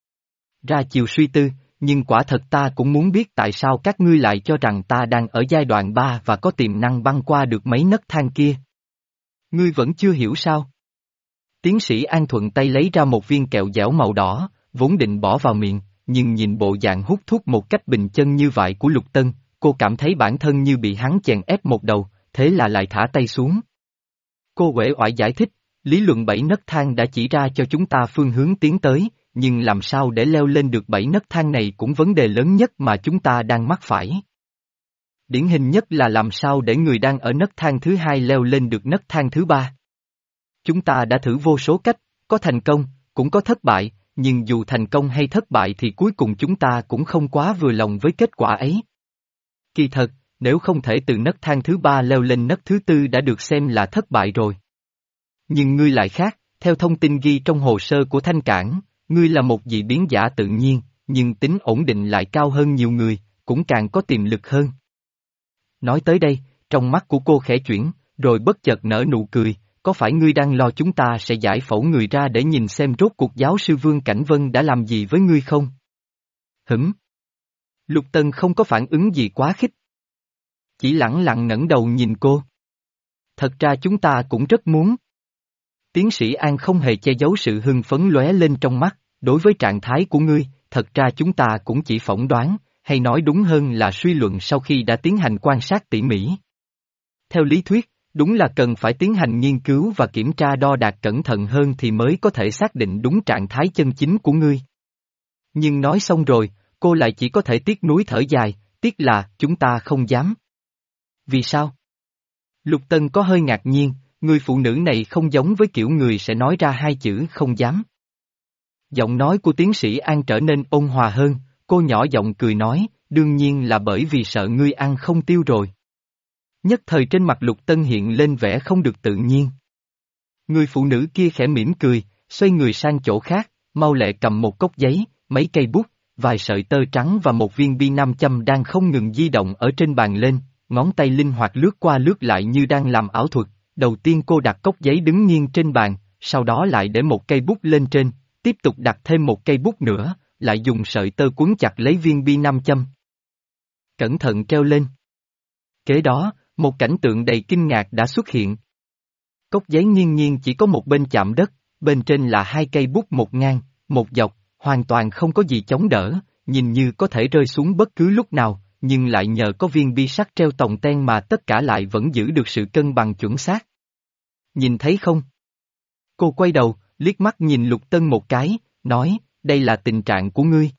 Ra chiều suy tư, nhưng quả thật ta cũng muốn biết tại sao các ngươi lại cho rằng ta đang ở giai đoạn ba và có tiềm năng băng qua được mấy nấc thang kia. Ngươi vẫn chưa hiểu sao? Tiến sĩ An thuận tay lấy ra một viên kẹo dẻo màu đỏ, vốn định bỏ vào miệng, nhưng nhìn bộ dạng hút thuốc một cách bình chân như vậy của Lục Tân, cô cảm thấy bản thân như bị hắn chèn ép một đầu, thế là lại thả tay xuống. Cô uể oải giải thích, lý luận bảy nấc thang đã chỉ ra cho chúng ta phương hướng tiến tới, nhưng làm sao để leo lên được bảy nấc thang này cũng vấn đề lớn nhất mà chúng ta đang mắc phải. Điển hình nhất là làm sao để người đang ở nấc thang thứ hai leo lên được nấc thang thứ ba. Chúng ta đã thử vô số cách, có thành công, cũng có thất bại, nhưng dù thành công hay thất bại thì cuối cùng chúng ta cũng không quá vừa lòng với kết quả ấy. Kỳ thật, nếu không thể từ nấc thang thứ ba leo lên nấc thứ tư đã được xem là thất bại rồi. Nhưng ngươi lại khác, theo thông tin ghi trong hồ sơ của Thanh Cảng, ngươi là một dị biến giả tự nhiên, nhưng tính ổn định lại cao hơn nhiều người, cũng càng có tiềm lực hơn. Nói tới đây, trong mắt của cô khẽ chuyển, rồi bất chợt nở nụ cười, có phải ngươi đang lo chúng ta sẽ giải phẫu người ra để nhìn xem rốt cuộc giáo sư Vương Cảnh Vân đã làm gì với ngươi không? Hửm? Lục Tân không có phản ứng gì quá khích. Chỉ lẳng lặng ngẩng đầu nhìn cô. Thật ra chúng ta cũng rất muốn. Tiến sĩ An không hề che giấu sự hưng phấn lóe lên trong mắt, đối với trạng thái của ngươi, thật ra chúng ta cũng chỉ phỏng đoán, hay nói đúng hơn là suy luận sau khi đã tiến hành quan sát tỉ mỉ. Theo lý thuyết, đúng là cần phải tiến hành nghiên cứu và kiểm tra đo đạc cẩn thận hơn thì mới có thể xác định đúng trạng thái chân chính của ngươi. Nhưng nói xong rồi, cô lại chỉ có thể tiếc nuối thở dài, tiếc là chúng ta không dám. Vì sao? Lục Tân có hơi ngạc nhiên, người phụ nữ này không giống với kiểu người sẽ nói ra hai chữ không dám. Giọng nói của tiến sĩ An trở nên ôn hòa hơn, cô nhỏ giọng cười nói, đương nhiên là bởi vì sợ ngươi ăn không tiêu rồi. Nhất thời trên mặt Lục Tân hiện lên vẻ không được tự nhiên. Người phụ nữ kia khẽ mỉm cười, xoay người sang chỗ khác, mau lẹ cầm một cốc giấy, mấy cây bút, vài sợi tơ trắng và một viên bi nam châm đang không ngừng di động ở trên bàn lên, ngón tay linh hoạt lướt qua lướt lại như đang làm ảo thuật. Đầu tiên cô đặt cốc giấy đứng nghiêng trên bàn, sau đó lại để một cây bút lên trên, tiếp tục đặt thêm một cây bút nữa, lại dùng sợi tơ quấn chặt lấy viên bi nam châm. Cẩn thận treo lên. Kế đó, một cảnh tượng đầy kinh ngạc đã xuất hiện. Cốc giấy nghiêng nghiêng chỉ có một bên chạm đất, bên trên là hai cây bút một ngang, một dọc, hoàn toàn không có gì chống đỡ, nhìn như có thể rơi xuống bất cứ lúc nào, nhưng lại nhờ có viên bi sắt treo tòng ten mà tất cả lại vẫn giữ được sự cân bằng chuẩn xác. Nhìn thấy không? Cô quay đầu, liếc mắt nhìn Lục Tân một cái, nói, đây là tình trạng của ngươi.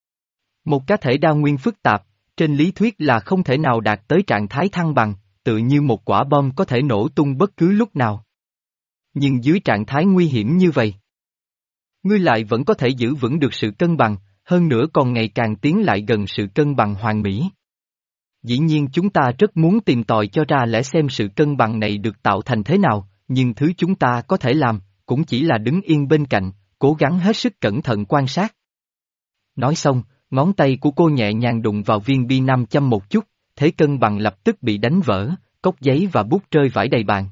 Một cá thể đa nguyên phức tạp, trên lý thuyết là không thể nào đạt tới trạng thái thăng bằng, tự như một quả bom có thể nổ tung bất cứ lúc nào. Nhưng dưới trạng thái nguy hiểm như vậy, ngươi lại vẫn có thể giữ vững được sự cân bằng, hơn nữa còn ngày càng tiến lại gần sự cân bằng hoàn mỹ. Dĩ nhiên chúng ta rất muốn tìm tòi cho ra lẽ xem sự cân bằng này được tạo thành thế nào, nhưng thứ chúng ta có thể làm, cũng chỉ là đứng yên bên cạnh, cố gắng hết sức cẩn thận quan sát. Nói xong, ngón tay của cô nhẹ nhàng đụng vào viên bi nam châm một chút, thế cân bằng lập tức bị đánh vỡ, cốc giấy và bút rơi vãi đầy bàn.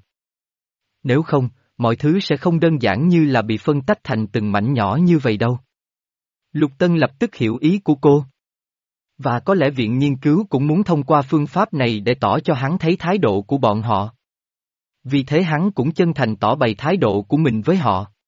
Nếu không, mọi thứ sẽ không đơn giản như là bị phân tách thành từng mảnh nhỏ như vậy đâu. Lục Tân lập tức hiểu ý của cô. Và có lẽ viện nghiên cứu cũng muốn thông qua phương pháp này để tỏ cho hắn thấy thái độ của bọn họ. Vì thế hắn cũng chân thành tỏ bày thái độ của mình với họ.